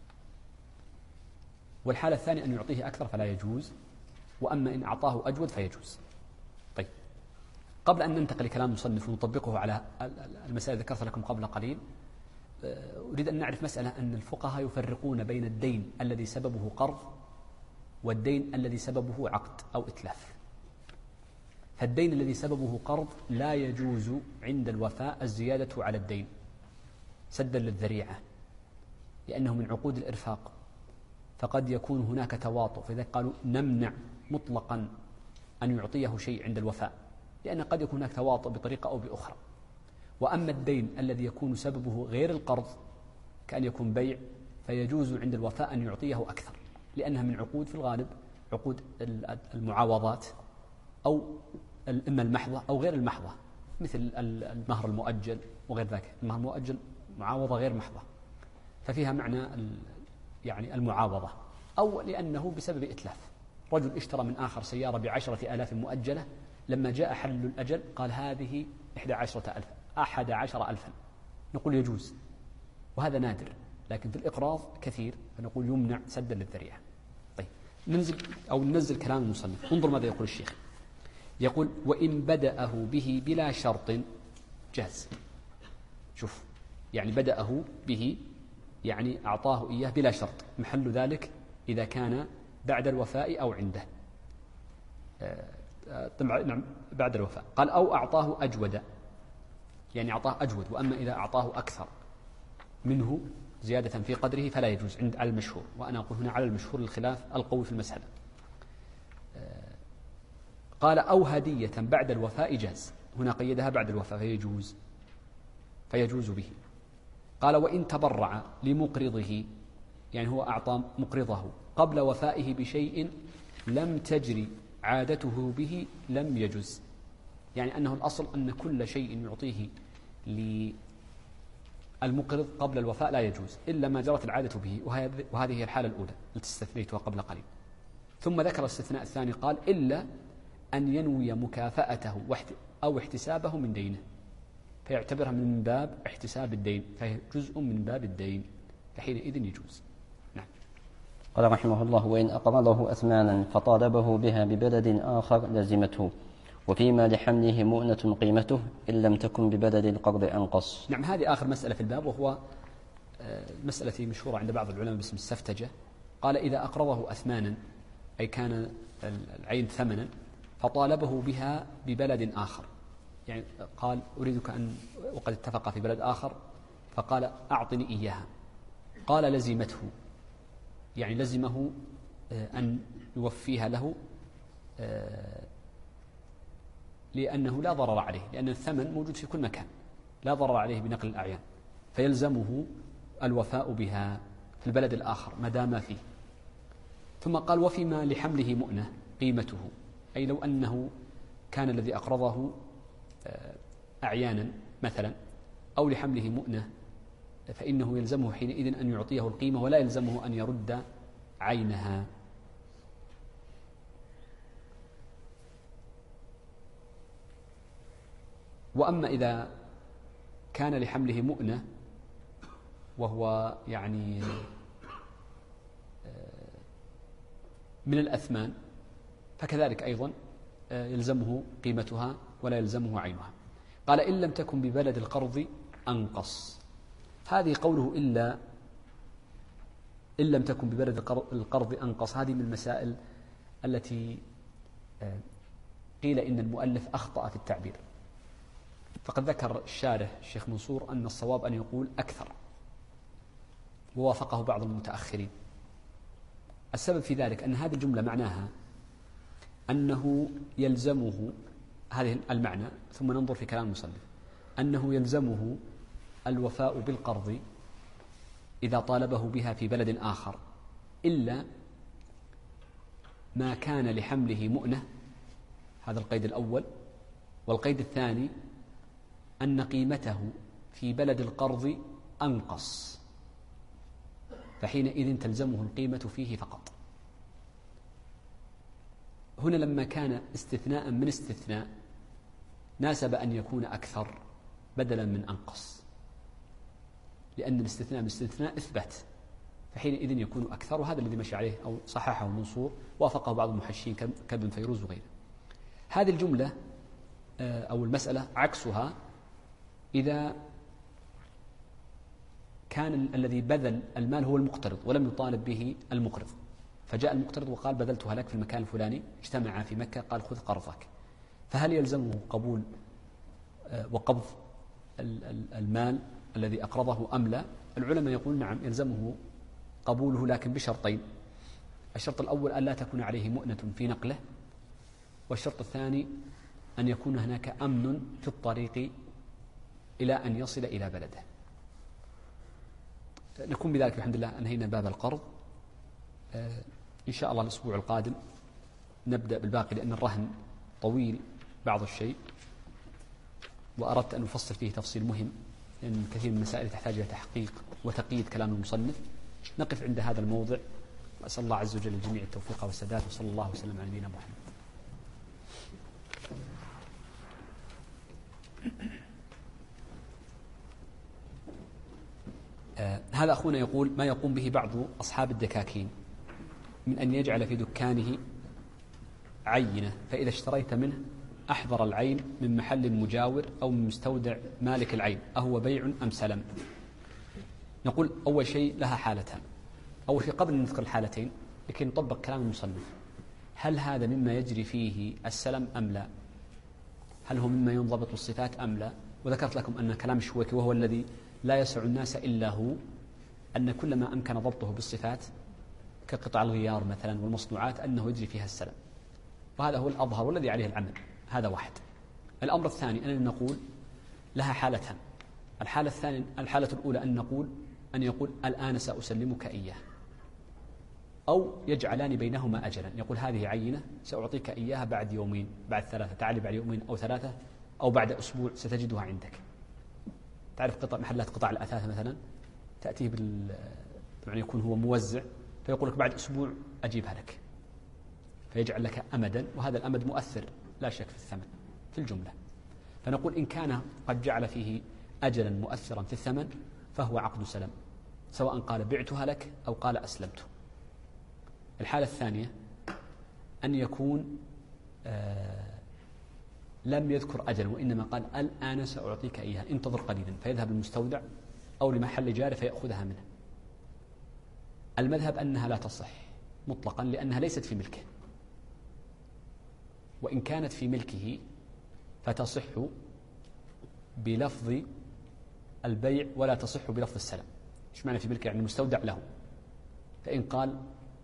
Speaker 2: والحالة الثانية أن يعطيه أكثر فلا يجوز، وأما إن أعطاه أجود فيجوز. طيب، قبل أن ننتقل لكلام المصنف ونطبقه على المسائل ذكرت لكم قبل قليل، أريد أن نعرف مسألة، أن الفقهاء يفرقون بين الدين الذي سببه قرض والدين الذي سببه عقد أو إتلاف. فالدين الذي سببه قرض لا يجوز عند الوفاء الزيادة على الدين سدا للذريعة، لأنه من عقود الإرفاق، فقد يكون هناك تواطؤ، فإذا قالوا نمنع مطلقا أن يعطيه شيء عند الوفاء، لأن قد يكون هناك تواطؤ بطريقة أو بأخرى. وأما الدين الذي يكون سببه غير القرض كأن يكون بيع، فيجوز عند الوفاء أن يعطيه أكثر، لأنها من عقود في الغالب عقود المعاوضات، أو إما المحضة أو غير المحضة، مثل المهر المؤجل وغير ذلك. المهر المؤجل معاوضة غير محضة، ففيها معنى يعني المعاوضة، أو لأنه بسبب إتلاف. رجل اشترى من آخر سيارة ب10,000 مؤجلة، لما جاء حل الأجل قال هذه 11,000. نقول يجوز، وهذا نادر، لكن في الإقراض كثير، فنقول يمنع سدا للذريعة. طيب ننزل كلام المصنف. انظر ماذا يقول الشيخ. يقول وإن بدأه به بلا شرط جاز. شوف، يعني بدأه به يعني أعطاه إياه بلا شرط، محل ذلك إذا كان بعد الوفاء أو عنده. نعم بعد الوفاء. قال أو أعطاه أجود، يعني أعطاه أجود، وأما إذا أعطاه أكثر منه زيادة في قدره فلا يجوز على المشهور، وأنا أقول هنا على المشهور الخلاف القوي في المسألة. قال أو هدية بعد الوفاء جاز، هنا قيدها بعد الوفاء فيجوز به. قال وإن تبرع لمقرضه، يعني هو أعطى مقرضه قبل وفائه بشيء لم تجري عادته به لم يجز، يعني أنه الأصل أن كل شيء يعطيه للمقرض قبل الوفاء لا يجوز إلا ما جرت العادة به، وهذه هي الحالة الأولى التي استثنيتها قبل قليل. ثم ذكر الاستثناء الثاني قال إلا أن ينوي مكافأته أو احتسابه من دينه، فيعتبرها من باب احتساب الدين، فهي جزء من باب الدين، فحينئذ يجوز. نعم.
Speaker 1: قال رحمه الله وإن أقرضه أثمانا فطالبه بها ببلد آخر لزمته، وفيما لحمله مؤنة قيمته إن لم تكن ببلد القرض أنقص.
Speaker 2: نعم، هذه آخر مسألة في الباب، وهو مسألة مشهورة عند بعض العلماء باسم السفتجة. قال إذا أقرضه أثمانا، أي كان العين ثمنا، فطالبه بها ببلد آخر، يعني قال أريدك أن، وقد اتفق في بلد آخر، فقال أعطني إياها، قال لزمته، يعني لزمه أن يوفيها له لأنه لا ضرر عليه، لأن الثمن موجود في كل مكان لا ضرر عليه بنقل الأعيان، فيلزمه الوفاء بها في البلد الآخر ما دام فيه. ثم قال وفيما لحمله مؤنة قيمته، أي لو أنه كان الذي أقرضه أعيانا مثلا أو لحمله مؤنة، فإنه يلزمه حينئذ أن يعطيه القيمة ولا يلزمه أن يرد عينها. وأما إذا كان لحمله مؤنة وهو يعني من الأثمان، فكذلك أيضا يلزمه قيمتها ولا يلزمه عينها. قال إن لم تكن ببلد القرض أنقص. هذه قوله إلا إن لم تكن ببلد القرض أنقص، هذه من المسائل التي قيل إن المؤلف أخطأ في التعبير، فقد ذكر الشارح الشيخ منصور أن الصواب أن يقول أكثر، ووافقه بعض المتأخرين. السبب في ذلك أن هذه الجملة معناها أنه يلزمه، هذه المعنى، ثم ننظر في كلام المصنف، أنه يلزمه الوفاء بالقرض إذا طالبه بها في بلد آخر إلا ما كان لحمله مؤنة، هذا القيد الأول. والقيد الثاني أن قيمته في بلد القرض أنقص، فحينئذ تلزمه القيمة فيه فقط. هنا لما كان استثناء من استثناء ناسب أن يكون أكثر بدلا من أنقص، لأن الاستثناء من استثناء إثبات، فحينئذ يكون أكثر، وهذا الذي مشي عليه أو صححه منصور، وافقه بعض المحشين كابن فيروز وغيره. هذه الجملة أو المسألة عكسها إذا كان الذي بذل المال هو المقترض ولم يطالب به المقرض، فجاء المقترض وقال بذلتها لك في المكان الفلاني، اجتمع في مكة قال خذ قرضك، فهل يلزمه قبول وقبض المال الذي أقرضه أم لا؟ العلماء يقول نعم يلزمه قبوله، لكن بشرطين. الشرط الأول أن لا تكون عليه مؤنة في نقله، والشرط الثاني أن يكون هناك أمن في الطريق إلى أن يصل إلى بلده. نكون بذلك الحمد لله أنهينا باب القرض. إن شاء الله الأسبوع القادم نبدأ بالباقي، لأن الرهن طويل بعض الشيء، وأردت أن أفصل فيه تفصيل مهم، لأن كثير من المسائل تحتاج إلى تحقيق وتقييد كلام المصنف. نقف عند هذا الموضع، وأسأل الله عز وجل الجميع التوفيق والسداد، وصلى الله وسلم على نبينا محمد. هذا أخونا يقول ما يقوم به بعض أصحاب الدكاكين من أن يجعل في دكانه عينة، فإذا اشتريت منه أحضر العين من محل مجاور أو من مستودع مالك العين، أهو بيع أم سلم؟ نقول أول شيء لها حالتان. أول شيء قبل أن نذكر الحالتين لكي نطبق كلام المصنف، هل هذا مما يجري فيه السلم أم لا؟ هل هو مما ينضبط الصفات أم لا؟ وذكرت لكم أن كلام الشويكي وهو الذي لا يسع الناس إلا هو أن كل ما أمكن ضبطه بالصفات كقطع الغيار مثلا والمصنوعات أنه يجري فيها السلم، وهذا هو الأظهر والذي عليه العمل. هذا واحد. الأمر الثاني أن نقول لها حالتان. الحالة الأولى أن يقول الآن سأسلمك إياه، أو يجعلان بينهما أجلا، يقول هذه عينة سأعطيك إياها بعد يومين، بعد ثلاثة، تعالي بعد يومين أو ثلاثة، أو بعد أسبوع ستجدها عندك. تعرف محلات قطع الأثاث مثلا تأتيه يعني يكون هو موزع، فيقول لك بعد أسبوع أجيبها لك، فيجعل لك أمدا، وهذا الأمد مؤثر لا شك في الثمن في الجملة. فنقول إن كان قد جعل فيه أجلا مؤثرا في الثمن فهو عقد سلم، سواء قال بعتها لك أو قال أسلمته. الحالة الثانية أن يكون لم يذكر أجل، وإنما قال الآن سأعطيك إياها، انتظر قليلا، فيذهب المستودع أو لمحل جاره فيأخذها منه. المذهب أنها لا تصح مطلقا لأنها ليست في ملكه، وإن كانت في ملكه فتصح بلفظ البيع ولا تصح بلفظ السلم. إيش معنى في ملكه؟ يعني المستودع له، فإن قال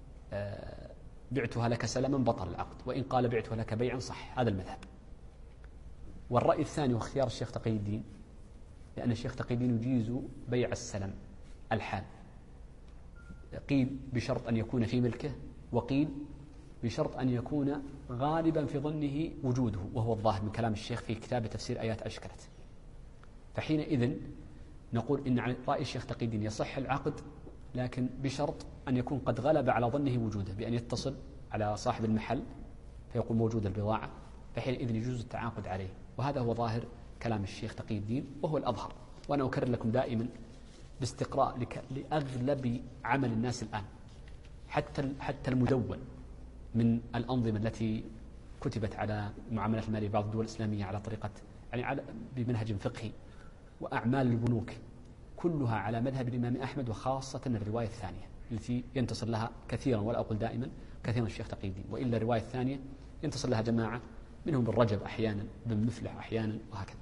Speaker 2: بعتها لك سلما بطل العقد، وإن قال بعتها لك بيعا صح. هذا المذهب. والرأي الثاني واختيار الشيخ تقي الدين، لأن الشيخ تقي الدين يجيز بيع السلم الحال، قيل بشرط أن يكون في ملكه، وقيل بشرط أن يكون غالبا في ظنه وجوده، وهو الظاهر من كلام الشيخ في كتاب تفسير آيات أشكلت. فحينئذ نقول إن على رأي الشيخ تقي الدين يصح العقد، لكن بشرط أن يكون قد غلب على ظنه وجوده، بأن يتصل على صاحب المحل فيقول موجود البضاعة، فحينئذ يجوز التعاقد عليه. وهذا هو ظاهر كلام الشيخ تقي الدين وهو الأظهر. وأنا أكرر لكم دائما باستقراء لأغلب عمل الناس الآن، حتى المدون من الأنظمة التي كتبت على المعاملات المالية بعض الدول الإسلامية على طريقة يعني بمنهج فقهي، وأعمال البنوك كلها على مذهب الإمام أحمد، وخاصة الرواية الثانية التي ينتصر لها كثيرا، ولا أقول دائما كثيرا الشيخ تقي الدين، وإلا الرواية الثانية ينتصر لها جماعة منهم بن رجب أحيانا، بن مفلح أحيانا، وهكذا.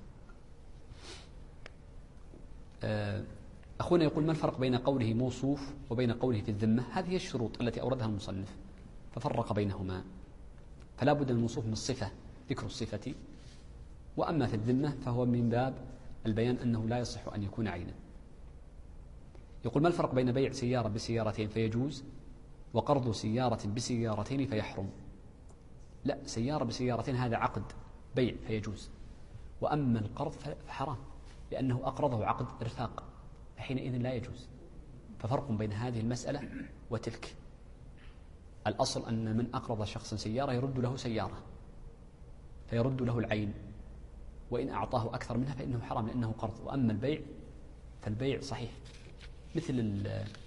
Speaker 2: أخونا يقول ما الفرق بين قوله موصوف وبين قوله في الذمة؟ هذه هي الشروط التي أوردها المصنف ففرق بينهما، فلا بد من الموصوف من الصفة، ذكر الصفة، وأما في الذمة فهو من باب البيان أنه لا يصح أن يكون عينا. يقول ما الفرق بين بيع سيارة بسيارتين فيجوز وقرض سيارة بسيارتين فيحرم؟ لا، سيارة بسيارتين هذا عقد بيع فيجوز، وأما القرض فحرام لأنه أقرضه عقد إرفاق، فحينئذ لا يجوز. ففرق بين هذه المسألة وتلك. الأصل أن من أقرض شخصا سيارة يرد له سيارة، فيرد له العين، وإن أعطاه أكثر منها فإنه حرام لأنه قرض. وأما البيع فالبيع صحيح، مثل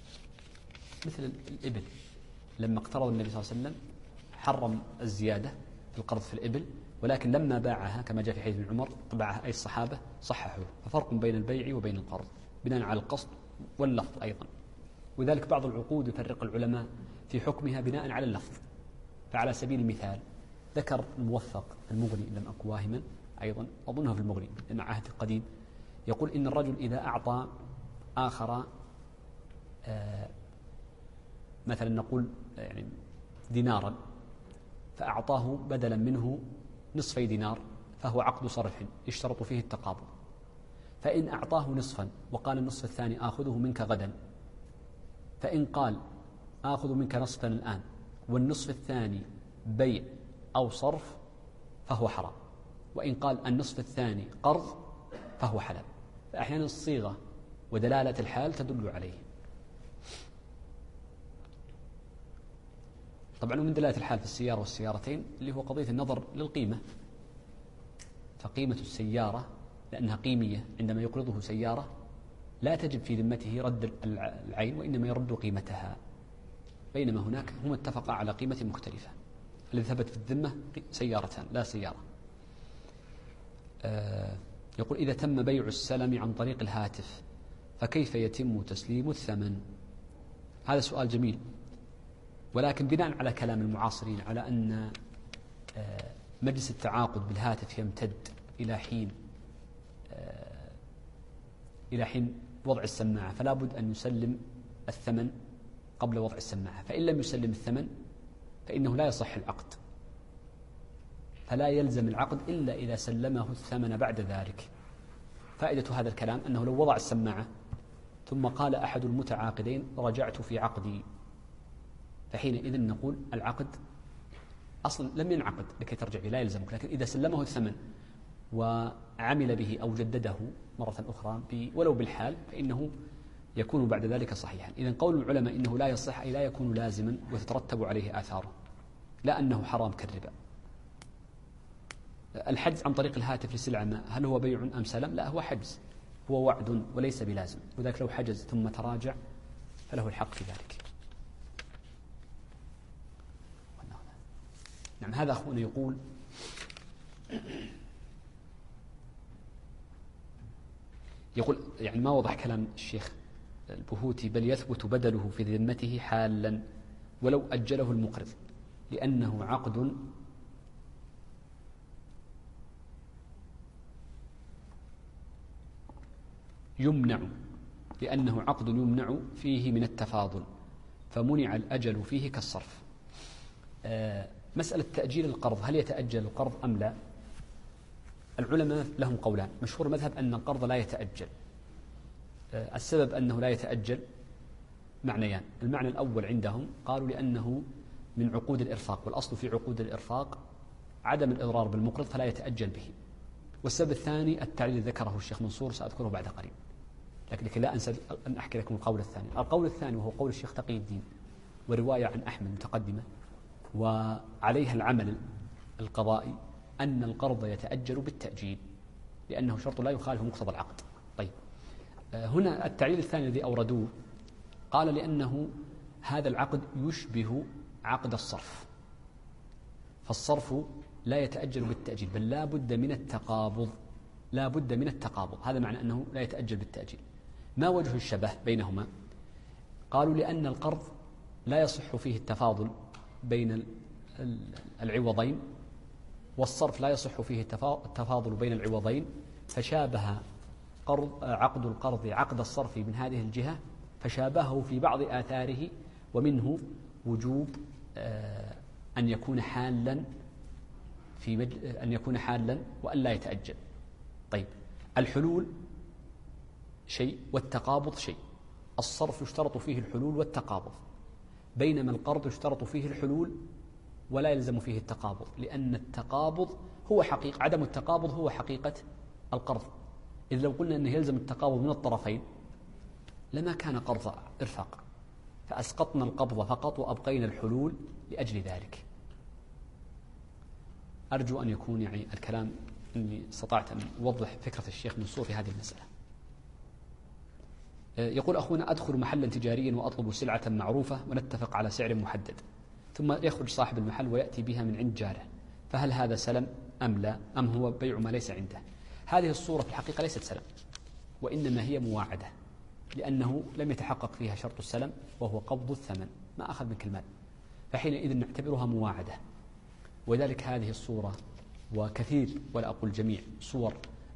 Speaker 2: الإبل لما اقترض النبي صلى الله عليه وسلم حرم الزيادة في القرض في الإبل، ولكن لما باعها كما جاء في حديث ابن عمر طبعها أي الصحابة صححوه. ففرق بين البيع وبين القرض بناء على القصد واللفظ أيضا، وذلك بعض العقود يفرق العلماء في حكمها بناء على اللفظ. فعلى سبيل المثال ذكر الموفق المغني إن لم أكن واهما أيضا، أظنه في المغني لأن عهد القديم، يقول إن الرجل إذا أعطى آخر مثلا نقول يعني دينارا، فأعطاه بدلا منه نصفي دينار، فهو عقد صرف يشترط فيه التقابض. فإن أعطاه نصفا وقال النصف الثاني آخذه منك غدا، فإن قال آخذ منك نصفا الآن والنصف الثاني بيع أو صرف فهو حرام، وإن قال النصف الثاني قرض فهو حلال. فأحيانا الصيغة ودلالة الحال تدل عليه. طبعا ومن دلالة الحال في السيارة والسيارتين اللي هو قضية النظر للقيمة، فقيمة السيارة لأنها قيمية عندما يقرضه سيارة لا تجب في ذمته رد العين، وإنما يرد قيمتها، بينما هناك هم اتفقا على قيمة مختلفة. الذي ثبت في الذمة سيارتان لا سيارة. يقول: إذا تم بيع السلم عن طريق الهاتف فكيف يتم تسليم الثمن؟ هذا سؤال جميل، ولكن بناء على كلام المعاصرين على أن مجلس التعاقد بالهاتف يمتد إلى حين وضع السماعة، فلا بد أن يسلم الثمن قبل وضع السماعة، فإن لم يسلم الثمن فإنه لا يصح العقد، فلا يلزم العقد إلا إذا سلمه الثمن بعد ذلك. فائدة هذا الكلام أنه لو وضع السماعة ثم قال أحد المتعاقدين: رجعت في عقدي، فحينئذ نقول العقد أصلا لم ينعقد لكي ترجع به، لا يلزمك. لكن إذا سلمه الثمن وعمل به أو جدده مرة أخرى ولو بالحال فإنه يكون بعد ذلك صحيحا. إذن قول العلماء إنه لا يصح أي لا يكون لازما وتترتب عليه آثاره، لا أنه حرام كالربا. الحجز عن طريق الهاتف لسلعة ما، هل هو بيع أم سلم؟ لا، هو حجز، هو وعد وليس بلازم، وذلك لو حجز ثم تراجع فله الحق في ذلك. نعم، هذا أخونا يقول يعني ما وضح كلام الشيخ البهوتي: بل يثبت بدله في ذمته حالا ولو أجله المقرض، لأنه عقد يمنع فيه من التفاضل، فمنع الأجل فيه كالصرف. مسألة تأجيل القرض، هل يتأجل القرض أم لا؟ العلماء لهم قولان. مشهور مذهب أن القرض لا يتأجل. السبب أنه لا يتأجل معنيان: المعنى الأول عندهم قالوا لأنه من عقود الإرفاق، والأصل في عقود الإرفاق عدم الإضرار بالمقرض فلا يتأجل به. والسبب الثاني التعليل الذي ذكره الشيخ منصور سأذكره بعد قليل، لكن لا أنسى أن أحكي لكم القول الثاني. القول الثاني وهو قول الشيخ تقي الدين ورواية عن أحمد متقدمة وعليها العمل القضائي، أن القرض يتأجل بالتأجيل لأنه شرط لا يخالف مقتضى العقد. طيب، هنا التعليل الثاني الذي أوردوه قال لأنه هذا العقد يشبه عقد الصرف، فالصرف لا يتأجل بالتأجيل بل لا بد من التقابض. هذا معنى أنه لا يتأجل بالتأجيل. ما وجه الشبه بينهما؟ قالوا لأن القرض لا يصح فيه التفاضل بين العوضين، والصرف لا يصح فيه التفاضل بين العوضين، فشابه عقد القرض عقد الصرف من هذه الجهة، فشابهه في بعض آثاره، ومنه وجوب أن يكون حالا وأن لا يتأجل. طيب، الحلول شيء والتقابض شيء. الصرف يشترط فيه الحلول والتقابض، بينما القرض يشترط فيه الحلول ولا يلزم فيه التقابض، لأن التقابض هو حقيقة، عدم التقابض هو حقيقة القرض. إذ لو قلنا أنه يلزم التقابض من الطرفين لما كان قرض إرفاق، فأسقطنا القبض فقط وأبقينا الحلول لأجل ذلك. أرجو أن يكون يعني الكلام أني استطعت أن أوضح فكرة الشيخ منصور في هذه المسألة. يقول أخونا: أدخل محلا تجاريا وأطلب سلعة معروفة ونتفق على سعر محدد، ثم يخرج صاحب المحل ويأتي بها من عند جاره، فهل هذا سلم أم لا، أم هو بيع ما ليس عنده؟ هذه الصورة في الحقيقة ليست سلم، وإنما هي مواعدة، لأنه لم يتحقق فيها شرط السلم وهو قبض الثمن، ما أخذ منك المال، فحينئذ نعتبرها مواعدة. وذلك هذه الصورة وكثير ولا أقول جميع صور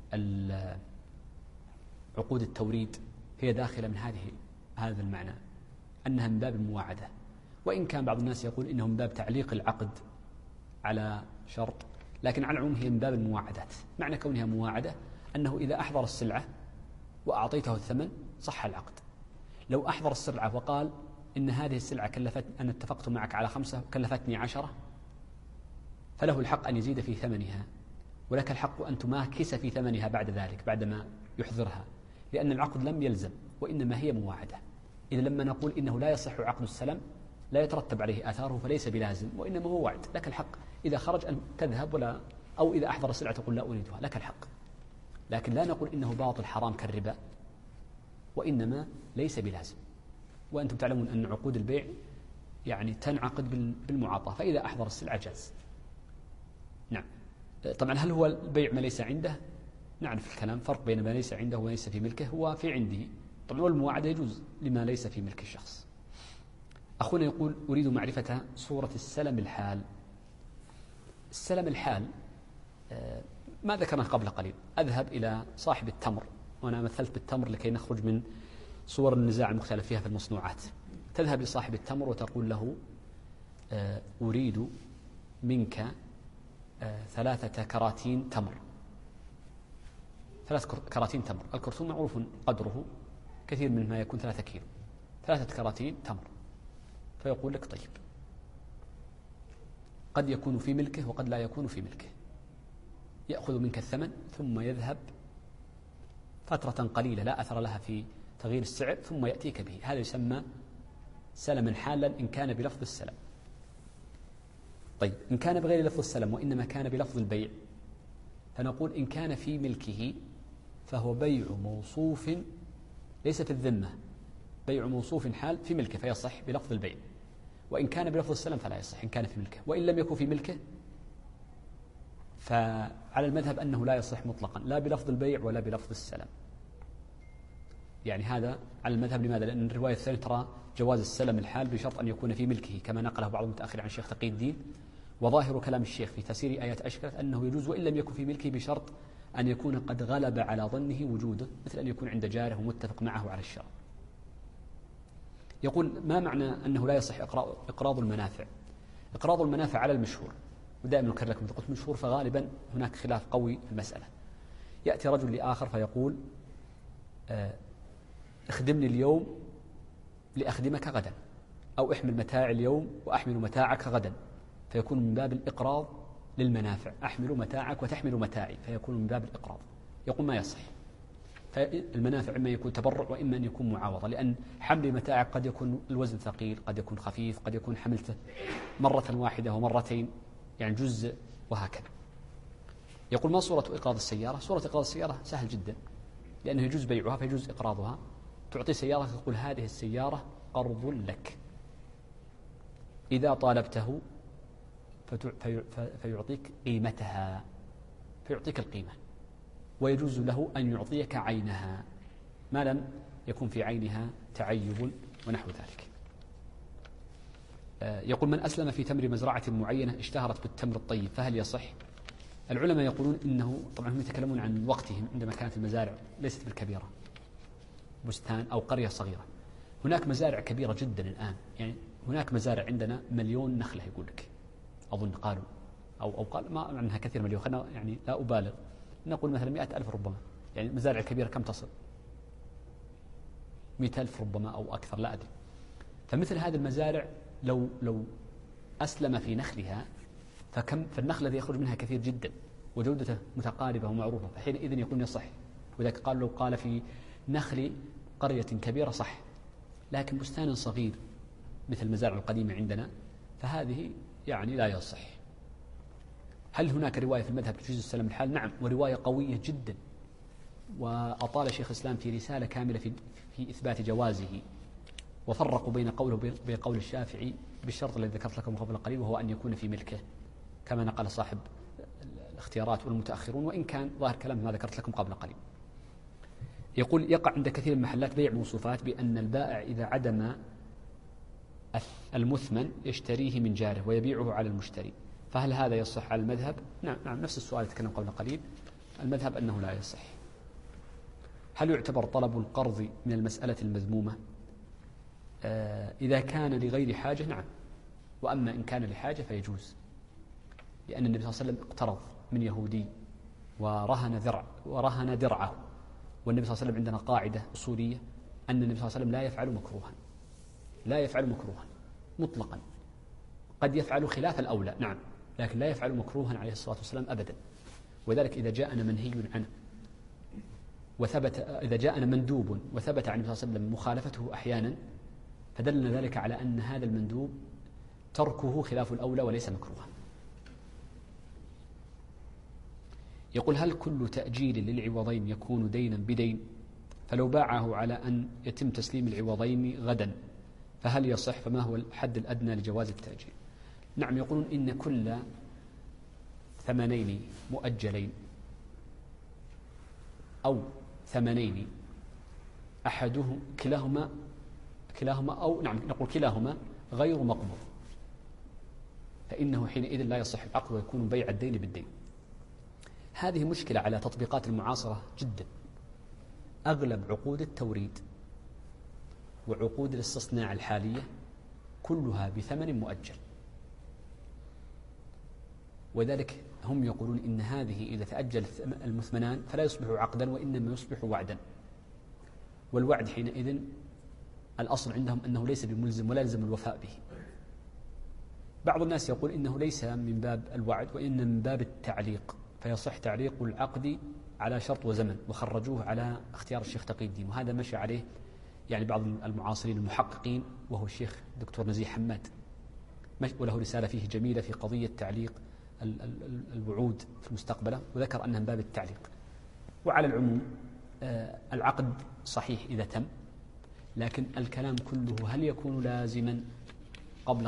Speaker 2: عقود التوريد هي داخلة من هذا المعنى، أنها من باب المواعدة، وإن كان بعض الناس يقول إنه من باب تعليق العقد على شرط، لكن على العموم هي من باب المواعدات. معنى كونها مواعدة أنه إذا أحضر السلعة وأعطيته الثمن صح العقد. لو أحضر السلعة وقال إن هذه السلعة أنا اتفقت معك على 5 كلفتني 10، فله الحق أن يزيد في ثمنها، ولك الحق أن تماكس في ثمنها بعد ذلك بعدما يحضرها، لأن العقد لم يلزم وإنما هي مواعدة. إذا لما نقول إنه لا يصح عقد السلم لا يترتب عليه آثاره فليس بلازم، وإنما هو وعد، لك الحق إذا خرج أن تذهب أو إذا أحضر السلعة تقول لا أريدها، لك الحق. لكن لا نقول إنه باطل حرام كالربا، وإنما ليس بلازم. وأنتم تعلمون أن عقود البيع يعني تنعقد بالمعاطاة، فإذا أحضر السلعة جاز. نعم. طبعا هل هو البيع ما ليس عنده؟ نعرف الكلام، فرق بين ما ليس عنده وما ليس في ملكه. هو في عنده طبعا، والمواعدة يجوز لما ليس في ملك الشخص. أخونا يقول: أريد معرفة صورة السلم الحال. السلم الحال ما ذكرنا قبل قليل. أذهب إلى صاحب التمر، وأنا مثلت بالتمر لكي نخرج من صور النزاع المختلف فيها في المصنوعات. تذهب لصاحب التمر وتقول له: أريد منك 3 كراتين تمر. 3 كراتين تمر. الكرتون معروف قدره، كثير منه ما يكون 3 كيلو. 3 كراتين تمر. فيقول لك: طيب. قد يكون في ملكه وقد لا يكون في ملكه. يأخذ منك الثمن ثم يذهب فترة قليلة لا أثر لها في تغيير السعر، ثم يأتيك به. هذا يسمى سلما حالا إن كان بلفظ السلم. طيب، إن كان بغير لفظ السلم وإنما كان بلفظ البيع، فنقول: إن كان في ملكه فهو بيع موصوف ليس في الذمة، بيع موصوف حال في ملكه فيصح بلفظ البيع. وإن كان بلفظ السلم فلا يصح إن كان في ملكه. وإن لم يكن في ملكه فعلى المذهب أنه لا يصح مطلقا، لا بلفظ البيع ولا بلفظ السلم. يعني هذا على المذهب. لماذا؟ لأن الرواية الثانية ترى جواز السلم الحال بشرط أن يكون في ملكه، كما نقله بعض المتأخرين عن الشيخ تقي الدين. وظاهر كلام الشيخ في تفسير آيات أشكلت أنه يجوز وإن لم يكن في ملكه، بشرط أن يكون قد غلب على ظنه وجوده، مثل أن يكون عند جاره ومتفق معه على الشراء. يقول: ما معنى أنه لا يصح إقراض المنافع؟ إقراض المنافع على المشهور، ودائما أذكر لكم إذا قلت مشهور فغالبا هناك خلاف قوي في المسألة. يأتي رجل لآخر فيقول: اخدمني اليوم لأخدمك غدا، أو احمل متاعي اليوم وأحمل متاعك غدا، فيكون من باب الإقراض للمنافع. أحمل متاعك وتحمل متاعي، فيكون من باب الإقراض. يقول: ما يصح. فالمنافع إما يكون تبرع وإما أن يكون معاوضة، لأن حمل متاعك قد يكون الوزن ثقيل، قد يكون خفيف، قد يكون حملته مرة واحدة ومرتين، يعني جزء وهكذا. يقول: ما صورة إقراض السيارة؟ صورة إقراض السيارة سهل جدا، لأنه يجوز بيعها فيجوز إقراضها. تعطي سيارة تقول: هذه السيارة قرض لك، إذا طالبته فيعطيك قيمتها، فيعطيك القيمة، ويجوز له أن يعطيك عينها ما لم يكن في عينها تعيب ونحو ذلك. يقول: من أسلم في تمر مزرعة معينة اشتهرت بالتمر الطيب فهل يصح؟ العلماء يقولون إنه، طبعا هم يتكلمون عن وقتهم عندما كانت المزارع ليست بالكبيرة، بستان أو قرية صغيرة. هناك مزارع كبيرة جدا الآن، يعني هناك مزارع عندنا 1,000,000 نخلة يقول لك، أظن قالوا أو قال ما عنها كثير مليون، خلنا يعني لا أبالغ، نقول مثلا 100,000 ربما. يعني المزارع الكبيرة كم تصل؟ 100,000 ربما أو أكثر، لا أدري. فمثل هذه المزارع لو أسلم في نخلها فالنخل الذي يخرج منها كثير جدا وجودته متقاربة ومعروفة، فحينئذ يكون يصح. وذلك قال: لو قال في نخل قرية كبيرة صح، لكن بستان صغير مثل المزارع القديمة عندنا فهذه يعني لا يصح. هل هناك رواية في المذهب تجوز السلم الحال؟ نعم، ورواية قوية جدا، وأطال شيخ الإسلام في رسالة كاملة في إثبات جوازه، وفرقوا بين قوله وبين قول الشافعي بالشرط الذي ذكرت لكم قبل قليل، وهو أن يكون في ملكه، كما نقل صاحب الاختيارات والمتأخرون، وإن كان ظاهر كلام ما ذكرت لكم قبل قليل. يقول: يقع عند كثير من المحلات بيع موصوفات بأن البائع إذا عدم المثمن يشتريه من جاره ويبيعه على المشتري، فهل هذا يصح على المذهب؟ نعم، نفس السؤال تكلم قبل قليل. المذهب أنه لا يصح. هل يعتبر طلب القرض من المسألة المذمومة؟ إذا كان لغير حاجة نعم، وأما إن كان لحاجة فيجوز، لأن النبي صلى الله عليه وسلم اقترض من يهودي ورهن درعه، والنبي صلى الله عليه وسلم عندنا قاعدة أصولية أن النبي صلى الله عليه وسلم لا يفعل مكروها، لا يفعل مكروها مطلقا. قد يفعل خلاف الأولى نعم، لكن لا يفعل مكروها عليه الصلاة والسلام أبدا. وذلك إذا جاءنا منهي عنه إذا جاءنا مندوب وثبت عن النبي صلى الله عليه وسلم مخالفته أحيانا، فدلنا ذلك على أن هذا المندوب تركه خلاف الأولى وليس مكروها. يقول: هل كل تأجيل للعوضين يكون دينا بدين؟ فلو باعه على أن يتم تسليم العوضين غدا فهل يصح؟ فما هو الحد الأدنى لجواز التأجيل؟ نعم، يقولون إن كل ثمنين مؤجلين أو ثمنين كلاهما أو نعم نقول كلاهما غير مقبوض، فإنه حينئذ لا يصح العقد ويكون بيع الدين بالدين. هذه مشكلة على تطبيقات المعاصرة جدا. أغلب عقود التوريد وعقود الاستصناع الحالية كلها بثمن مؤجل، وذلك هم يقولون إن هذه إذا تأجل المثمنان فلا يصبح عقدا وإنما يصبح وعدا، والوعد حينئذ الأصل عندهم أنه ليس بملزم ولا يلزم الوفاء به. بعض الناس يقول إنه ليس من باب الوعد وإن من باب التعليق، فيصح تعليق العقد على شرط وزمن، وخرجوه على اختيار الشيخ تقي الدين، وهذا مشى عليه يعني بعض المعاصرين المحققين، وهو الشيخ دكتور نزيه حماد، وله رسالة فيه جميلة في قضية تعليق الوعود في المستقبل، وذكر أنها من باب التعليق. وعلى العموم العقد صحيح إذا تم، لكن الكلام كله هل يكون لازما قبل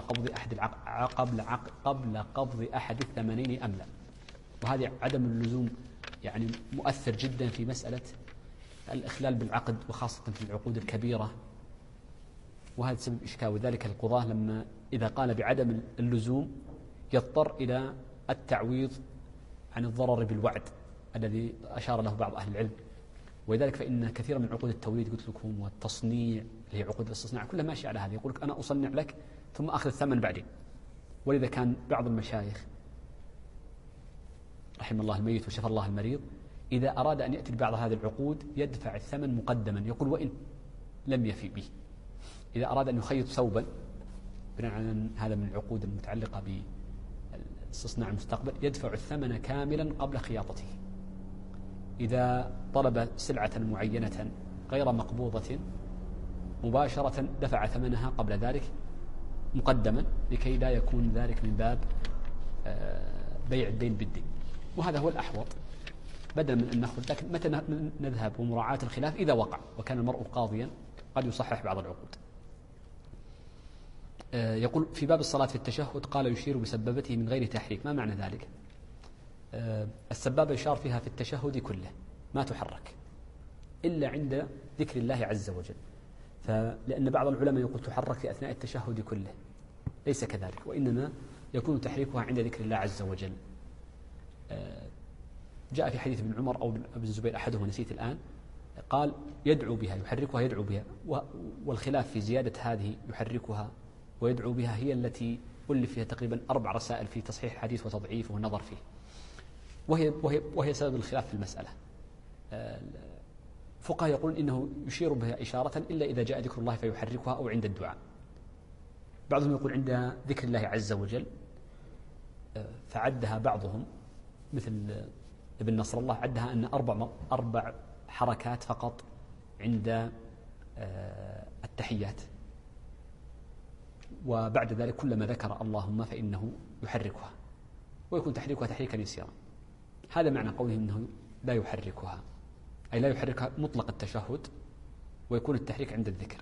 Speaker 2: قبض أحد الثمنين أم لا؟ وهذا عدم اللزوم يعني مؤثر جدا في مسألة الإخلال بالعقد، وخاصة في العقود الكبيرة، وهذا سبب إشكال. وذلك القضاة لما إذا قال بعدم اللزوم يضطر إلى التعويض عن الضرر بالوعد الذي أشار له بعض أهل العلم. ولذلك فإن كثيرا من عقود التوريد قلت لكم والتصنيع اللي هي عقود الاستصناع كلها ماشية على هذا، يقول لك أنا أصنع لك ثم أخذ الثمن بعدين. ولذا كان بعض المشايخ رحم الله الميت وشفى الله المريض إذا أراد أن يأتي ببعض هذه العقود يدفع الثمن مقدما، يقول وإن لم يفي به. إذا أراد أن يخيط ثوبا بناء على هذا من العقود المتعلقة باستصناع المستقبل يدفع الثمن كاملا قبل خياطته. إذا طلب سلعة معينة غير مقبوضة مباشرة دفع ثمنها قبل ذلك مقدما، لكي لا يكون ذلك من باب بيع الدين بالدين. وهذا هو الأحوط بدلا من أن نأخذ. لكن متى نذهب ومراعاة الخلاف؟ إذا وقع وكان المرء قاضيا قد يصحح بعض العقود. يقول في باب الصلاة في التشهد قال يشير بسبابته من غير تحريك، ما معنى ذلك؟ السبابة يشار فيها في التشهد كله ما تحرك إلا عند ذكر الله عز وجل، لأن بعض العلماء يقول تحرك في أثناء التشهد كله، ليس كذلك، وإنما يكون تحريكها عند ذكر الله عز وجل. جاء في حديث ابن عمر أو ابن الزبير أحدهما نسيت الآن، قال يدعو بها، يحركها يدعو بها. والخلاف في زيادة هذه يحركها ويدعو بها هي التي ألف فيها تقريبا 4 رسائل في تصحيح الحديث وتضعيفه والنظر فيه، وهي سبب الخلاف في المسألة. فقهاء يقولون إنه يشير بها إشارة إلا إذا جاء ذكر الله فيحركها أو عند الدعاء. بعضهم يقول عند ذكر الله عز وجل، فعدها بعضهم مثل ابن نصر الله عدها أن 4 حركات فقط عند التحيات، وبعد ذلك كلما ذكر اللهم فإنه يحركها، ويكون تحريكها تحريكا يسيرا. هذا معنى قوله إنه لا يحركها، أي لا يحركها مطلق التشهد، ويكون التحريك عند الذكر.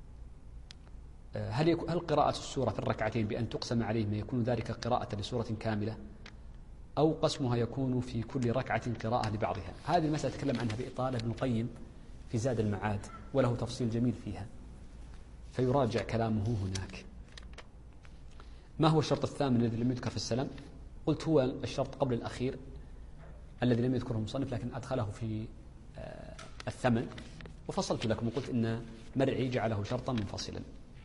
Speaker 2: هل قراءة السورة في الركعتين بأن تقسم عليهما يكون ذلك قراءة لسورة كاملة، أو قسمها يكون في كل ركعة قراءة لبعضها؟ هذه المسألة تكلم عنها بإطالة ابن القيم في زاد المعاد، وله تفصيل جميل فيها، فيراجع كلامه هناك. ما هو الشرط الثامن الذي لم يذكر في السلام؟ قلت هو الشرط قبل الأخير الذي لم يذكره المصنف، لكن أدخله في الثمن، وفصلت لكم وقلت إن مرعي جعله شرطا منفصلا.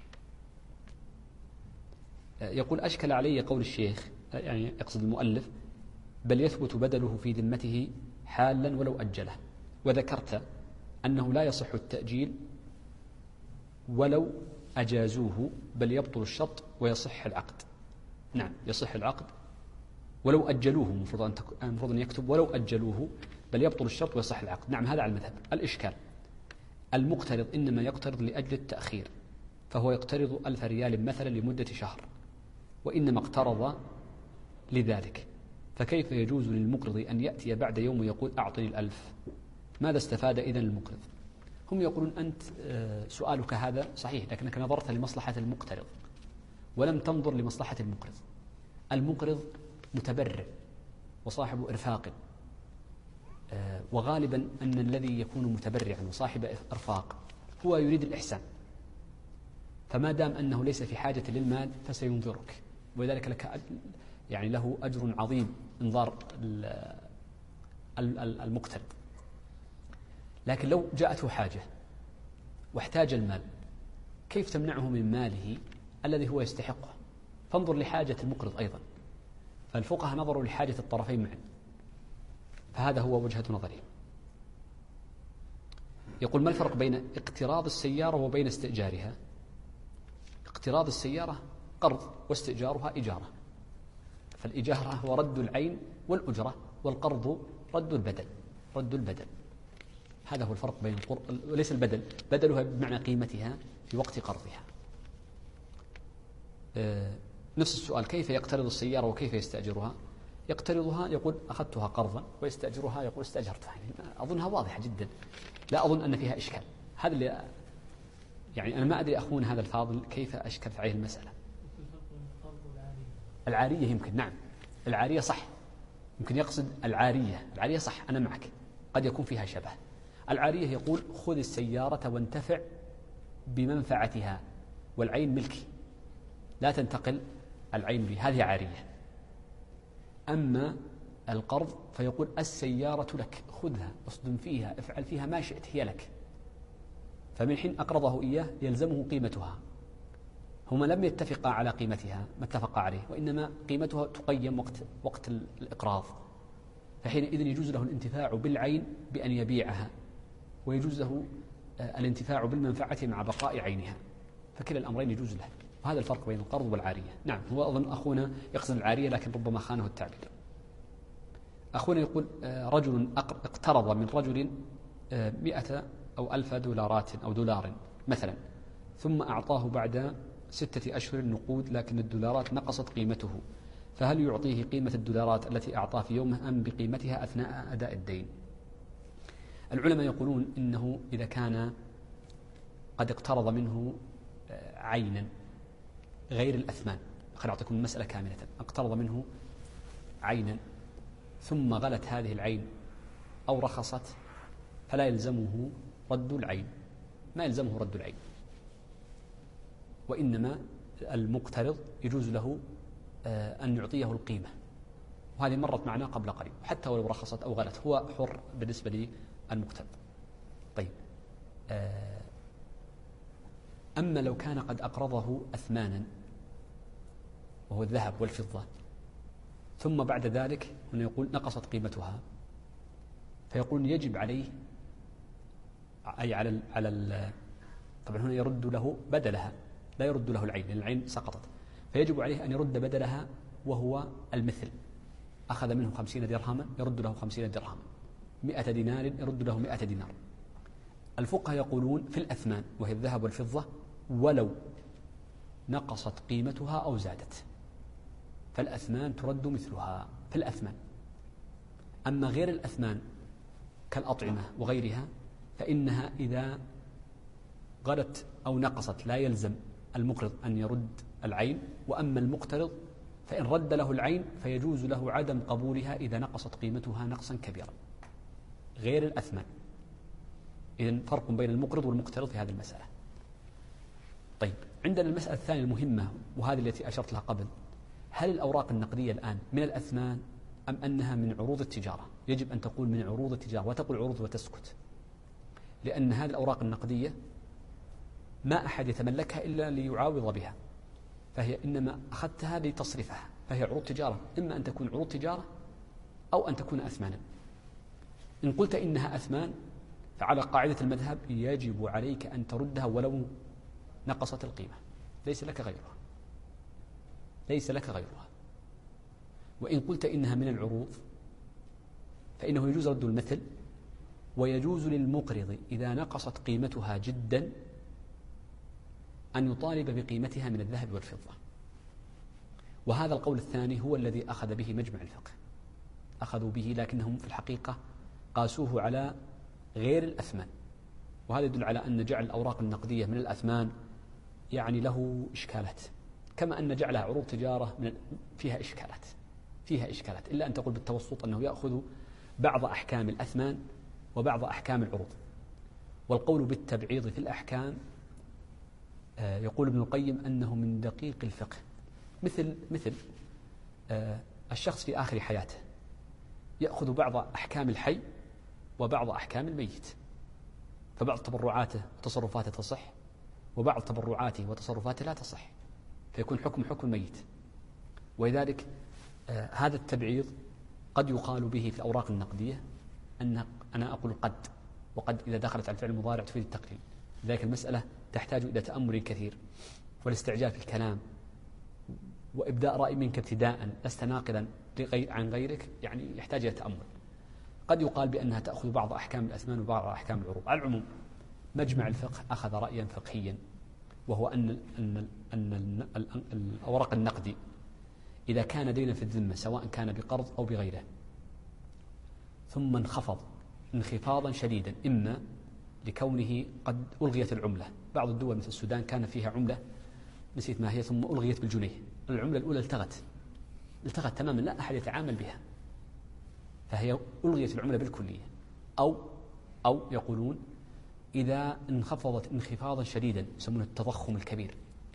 Speaker 2: يقول أشكل علي قول الشيخ، يعني يقصد المؤلف، بل يثبت بدله في ذمته حالا ولو أجله، وذكرت أنه لا يصح التأجيل ولو أجازوه، بل يبطل الشرط ويصح العقد. نعم، يصح العقد ولو أجلوه، المفروض أن يكتب ولو أجلوه بل يبطل الشرط ويصح العقد. نعم، هذا على المذهب. الإشكال المقترض إنما يقترض لأجل التأخير، فهو يقترض 1000 ريال مثلا لمدة شهر، وإنما اقترض لذلك، فكيف يجوز للمقرض أن يأتي بعد يوم ويقول أعطني 1000؟ ماذا استفاد إذن المقرض؟ هم يقولون أنت سؤالك هذا صحيح، لكنك نظرت لمصلحة المقترض ولم تنظر لمصلحة المقرض. المقرض متبرع وصاحب إرفاق، وغالبا أن الذي يكون متبرعا وصاحب إرفاق هو يريد الإحسان، فما دام أنه ليس في حاجة للمال فسينظرك، ولذلك لك يعني له أجر عظيم انظار المقترض. لكن لو جاءته حاجة واحتاج المال، كيف تمنعه من ماله الذي هو يستحقه؟ فانظر لحاجة المقرض أيضا. فالفقهاء نظروا لحاجة الطرفين معا، فهذا هو وجهة نظرهم. يقول: ما الفرق بين اقتراض السيارة وبين استئجارها؟ اقتراض السيارة قرض واستئجارها إجارة، فالإجارة هو رد العين والأجرة، والقرض رد البدل. هذا هو الفرق بين وليس البدل، بدلها بمعنى قيمتها في وقت قرضها. نفس السؤال: كيف يقترض السيارة وكيف يستأجرها؟ يقترضها يقول أخذتها قرضا، ويستأجرها يقول استأجرتها. أظنها واضحة جدا، لا أظن أن فيها إشكال. هذا اللي يعني أنا ما أدري أخونا هذا الفاضل كيف أشكلت عليه المسألة. العارية يمكن، نعم العارية صح، يمكن يقصد العارية صح، أنا معك، قد يكون فيها شبه. العارية يقول: خذ السيارة وانتفع بمنفعتها والعين ملكي، لا تنتقل العين بي، هذه عارية. أما القرض فيقول: السيارة لك، خذها، اصدم فيها، افعل فيها ما شئت، هي لك. فمن حين أقرضه إياه يلزمه قيمتها. هما لم يتفقا على قيمتها ما اتفقا عليه، وإنما قيمتها تقيم وقت الإقراض، فحينئذ يجوز له الانتفاع بالعين بأن يبيعها، ويجوز له الانتفاع بالمنفعة مع بقاء عينها، فكلا الأمرين يجوز له. وهذا الفرق بين القرض والعارية. نعم، هو أظن أخونا يقصد العارية، لكن ربما خانه التعبير. أخونا يقول: رجل اقترض من رجل 100 أو 1000 دولارات أو دولار مثلا، ثم أعطاه بعد 6 أشهر نقود، لكن الدولارات نقصت قيمته، فهل يعطيه قيمة الدولارات التي أعطاه في يومه أم بقيمتها أثناء أداء الدين؟ العلماء يقولون إنه إذا كان قد اقترض منه عينا غير الأثمان، خليني أعطيكم المسألة كاملة. اقترض منه عينا ثم غلت هذه العين أو رخصت، فلا يلزمه رد العين، ما يلزمه رد العين، وإنما المقترض يجوز له أن يعطيه القيمة، وهذه مرت معنا قبل قليل، حتى ولو رخصت أو غلت هو حر بالنسبة للمقترض. طيب، أما لو كان قد أقرضه أثمانا وهو الذهب والفضة، ثم بعد ذلك هنا يقول نقصت قيمتها، فيقول يجب عليه أي على طبعا هنا يرد له بدلها، لا يرد له العين لأن العين سقطت، فيجب عليه أن يرد بدلها وهو المثل. أخذ منه 50 درهما يرد له 50 درهما، 100 دينار يرد له 100 دينار. الفقهاء يقولون في الأثمان وهي الذهب والفضة ولو نقصت قيمتها أو زادت، فالأثمان ترد مثلها في الأثمان. أما غير الأثمان كالأطعمة وغيرها فإنها إذا غلت أو نقصت لا يلزم المقرض أن يرد العين، وأما المقترض فإن رد له العين فيجوز له عدم قبولها إذا نقصت قيمتها نقصا كبيرا غير الأثمان. إذن فرق بين المقرض والمقترض في هذه المسألة. طيب، عندنا المسألة الثانية المهمة وهذه التي أشرت لها قبل: هل الأوراق النقدية الآن من الأثمان أم أنها من عروض التجارة؟ يجب أن تقول من عروض التجارة، وتقول عروض وتسكت، لأن هذه الأوراق النقدية ما أحد يتملكها إلا ليعاوض بها، فهي إنما أخذتها لتصرفها، فهي عروض تجارة، إما أن تكون عروض تجارة أو أن تكون أثمانا. إن قلت إنها أثمان فعلى قاعدة المذهب يجب عليك أن تردها ولو نقصت القيمة، ليس لك غيرها. وإن قلت إنها من العروض فإنه يجوز رد المثل، ويجوز للمقرض إذا نقصت قيمتها جدا أن يطالب بقيمتها من الذهب والفضة. وهذا القول الثاني هو الذي أخذ به مجمع الفقه، أخذوا به، لكنهم في الحقيقة قاسوه على غير الأثمان، وهذا يدل على أن جعل الأوراق النقدية من الأثمان يعني له إشكالات، كما أن جعلها عروض تجارة فيها إشكالات، إلا أن تقول بالتوسط أنه يأخذ بعض أحكام الأثمان وبعض أحكام العروض. والقول بالتبعيض في الأحكام يقول ابن القيم أنه من دقيق الفقه، مثل الشخص في آخر حياته يأخذ بعض أحكام الحي وبعض أحكام الميت، فبعض تبرعاته وتصرفاته تصح، وبعض تبرعاته وتصرفاته لا تصح، فيكون حكم ميت. ولذلك هذا التبعيض قد يقال به في الأوراق النقدية أنا أقول وقد إذا دخلت على الفعل المضارع تفيد التقليل. لذلك المسألة تحتاج إلى تأمل كثير والاستعجال في الكلام وإبداء رأي منك ابتداء لست ناقلا عن غيرك، يعني يحتاج إلى تأمل. قد يقال بأنها تأخذ بعض أحكام الأثمان وبعض أحكام العروض. على العموم مجمع الفقه أخذ رأيا فقهيا، وهو أن الأوراق النقدي إذا كان دينا في الذمة سواء كان بقرض أو بغيره ثم انخفض انخفاضا شديدا، إما لكونه قد ألغيت العملة، بعض الدول مثل السودان كان فيها عملة نسيت ما هي ثم ألغيت بالجنيه، العملة الأولى التغت تماما، لا أحد يتعامل بها، فهي ألغيت العملة بالكلية. أو يقولون إذا انخفضت انخفاضا شديدا يسمونه التضخم الكبير،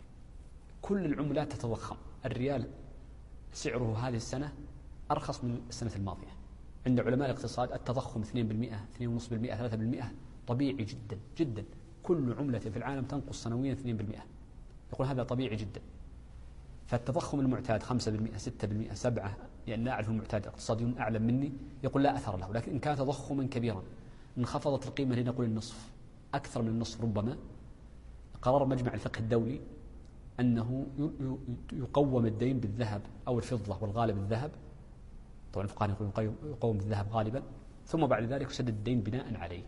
Speaker 2: كل العملات تتضخم، الريال سعره هذه السنة أرخص من السنة الماضية، عند علماء الاقتصاد التضخم 2%، 2.5%، 3% طبيعي جدا جدا، كل عملة في العالم تنقص سنويا 2%، يقول هذا طبيعي جدا. فالتضخم المعتاد 5%، 6%، 7%، يعني لا أعرف المعتاد، اقتصاديون أعلم مني، يقول لا أثر له. لكن إن كان تضخما كبيرا انخفضت القيمة لنقول النصف، أكثر من النصف ربما، قرر مجمع الفقه الدولي أنه يقوم الدين بالذهب أو الفضة، والغالب الذهب، طبعا الفقهاء يقولون يقوم بالذهب غالبا، ثم بعد ذلك يسدد الدين بناء عليه.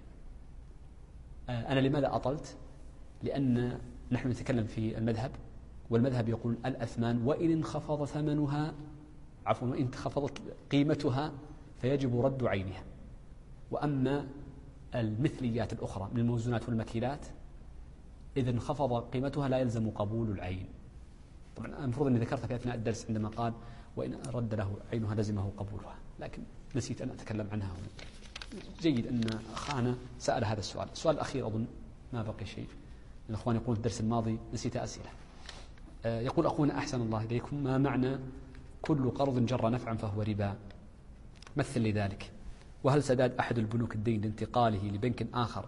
Speaker 2: أنا لماذا أطلت؟ لأن نحن نتكلم في المذهب، والمذهب يقول الأثمان وإن انخفض ثمنها وإن انخفضت قيمتها فيجب رد عينها، وأما المثليات الأخرى من الموزونات والمكيلات إذا انخفض قيمتها لا يلزم قبول العين. طبعا المفروض أني ذكرت في أثناء الدرس عندما قال وإن رد له عينها لزمه قبولها، لكن نسيت أن أتكلم عنها هنا. جيد أن أخانا سأل هذا السؤال. السؤال الأخير أظن ما بقي شيء، الأخوان يقول الدرس الماضي نسيت أسئلة. يقول أخونا أحسن الله إليكم، ما معنى كل قرض جر نفعا فهو ربا؟ مثل لذلك، وهل سداد أحد البنوك الدين لانتقاله لبنك آخر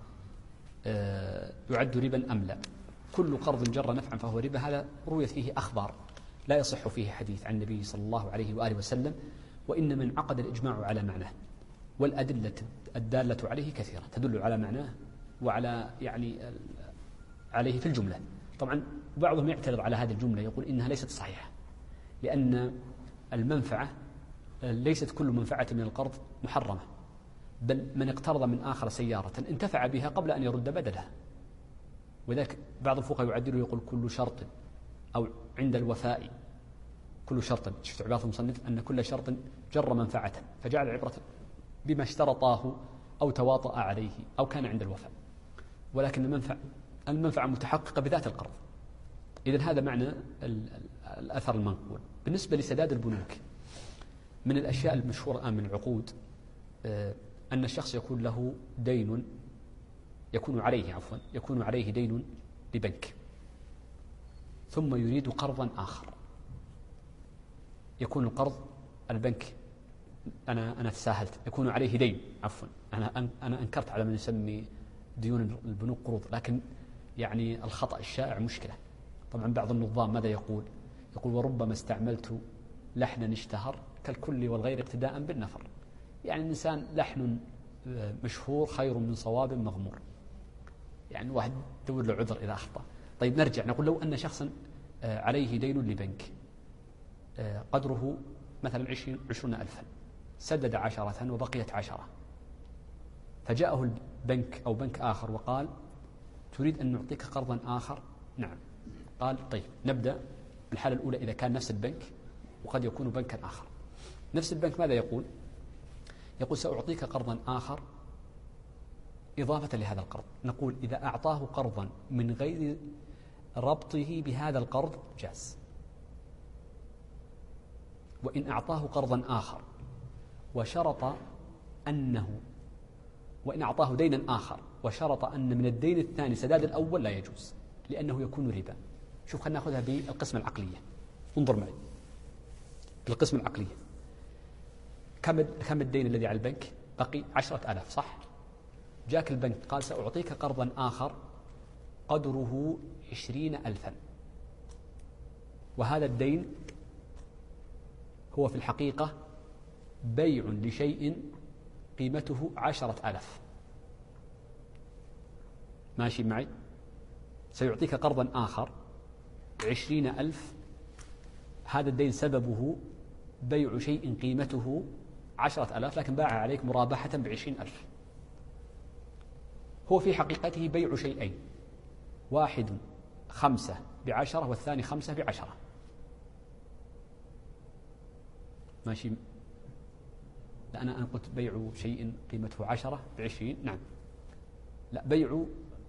Speaker 2: يعد ربا أم لا؟ كل قرض جر نفعا فهو ربا، هذا رويت فيه أخبار لا يصح فيه حديث عن النبي صلى الله عليه وآله وسلم، وإنما انعقد الإجماع على معناه، والأدلة الدالة عليه كثيرة تدل على معناه وعلى عليه في الجملة. طبعا بعضهم يعترض على هذه الجملة، يقول إنها ليست صحيحة، لأن المنفعة ليست كل منفعة من القرض محرمة، بل من اقترض من آخر سيارة انتفع بها قبل أن يرد بدلها، وذلك بعض الفقهاء يعدله يقول كل شرط أو عند الوفاء، كل شرط، شفت عبارة المصنف أن كل شرط جر منفعة، فجعل العبرة بما اشترطاه أو تواطأ عليه أو كان عند الوفاء، ولكن المنفعة متحققة بذات القرض. إذن هذا معنى الأثر المنقول. بالنسبة لسداد البنوك، من الأشياء المشهورة الآن من العقود أن الشخص يكون له دين، يكون عليه دين لبنك، ثم يريد قرضا آخر، يكون القرض البنك أنا تساهلت، يكون عليه دين، أنا أنكرت على من يسمي ديون البنوك قروض، لكن يعني الخطأ الشائع مشكلة. طبعا بعض النظام ماذا يقول وربما استعملت لحنا اشتهر كالكل والغير اقتداء بالنفر، يعني الإنسان لحن مشهور خير من صواب مغمور، يعني واحد دور له عذر إذا أخطأ. طيب نرجع نقول لو أن شخصا عليه دين لبنك قدره مثلا 20,000، سدد 10 وبقيت 10، فجاءه البنك أو بنك آخر وقال تريد أن نعطيك قرضا آخر؟ نعم. قال طيب نبدأ بالحالة الأولى إذا كان نفس البنك، وقد يكون بنكا آخر. نفس البنك ماذا يقول سأعطيك قرضا آخر إضافة لهذا القرض نقول إذا أعطاه قرضا من غير ربطه بهذا القرض جاز، وإن أعطاه قرضا آخر وشرط أنه وإن أعطاه دينا آخر وشرط أن من الدين الثاني سداد الأول لا يجوز، لأنه يكون ربا. شوف، خلينا نأخذها بالقسمة العقلية. انظر معي بالقسمة العقلية. كم الدين الذي على البنك؟ بقي 10,000 صح؟ جاك البنك قال سأعطيك قرضا آخر قدره 20,000، وهذا الدين هو في الحقيقة بيع لشيء قيمته 10,000. ماشي معي؟ سيعطيك قرضا آخر 20,000، هذا الدين سببه بيع شيء قيمته 10,000 لكن باع عليك مرابحة ب20,000. هو في حقيقته بيع شيئين، واحد 5 ب10 والثاني 5 ب10. ماشي؟ لا، أنا قلت بيع شيء قيمته 10 ب20. نعم، لا، بيع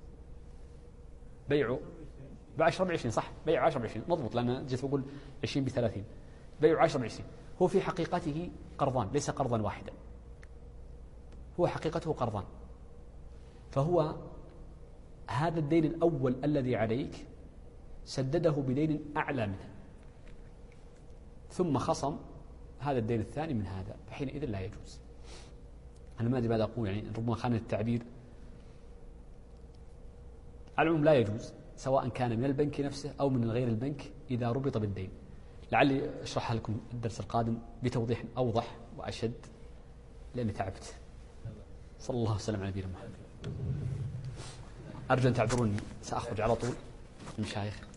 Speaker 2: ب10 ب20 صح، بيع 10 ب20 مضبوط، لأن جيت أقول 20 ب30. بيع 10 ب20 هو في حقيقته قرضان، ليس قرضا واحدا، هو حقيقته قرضان. فهو هذا الدين الأول الذي عليك سدده بدين أعلى منه، ثم خصم هذا الدين الثاني من هذا، فحينئذ لا يجوز. أنا ما أدري ماذا أقول، يعني ربما خان التعبير. على العموم لا يجوز، سواء كان من البنك نفسه أو من غير البنك إذا ربط بالدين. لعلي أشرحها لكم الدرس القادم بتوضيح أوضح وأشد، لأني تعبت. صلى الله وسلم على نبينا محمد. أرجو أن تعذروني، سأخرج على طول المشايخ.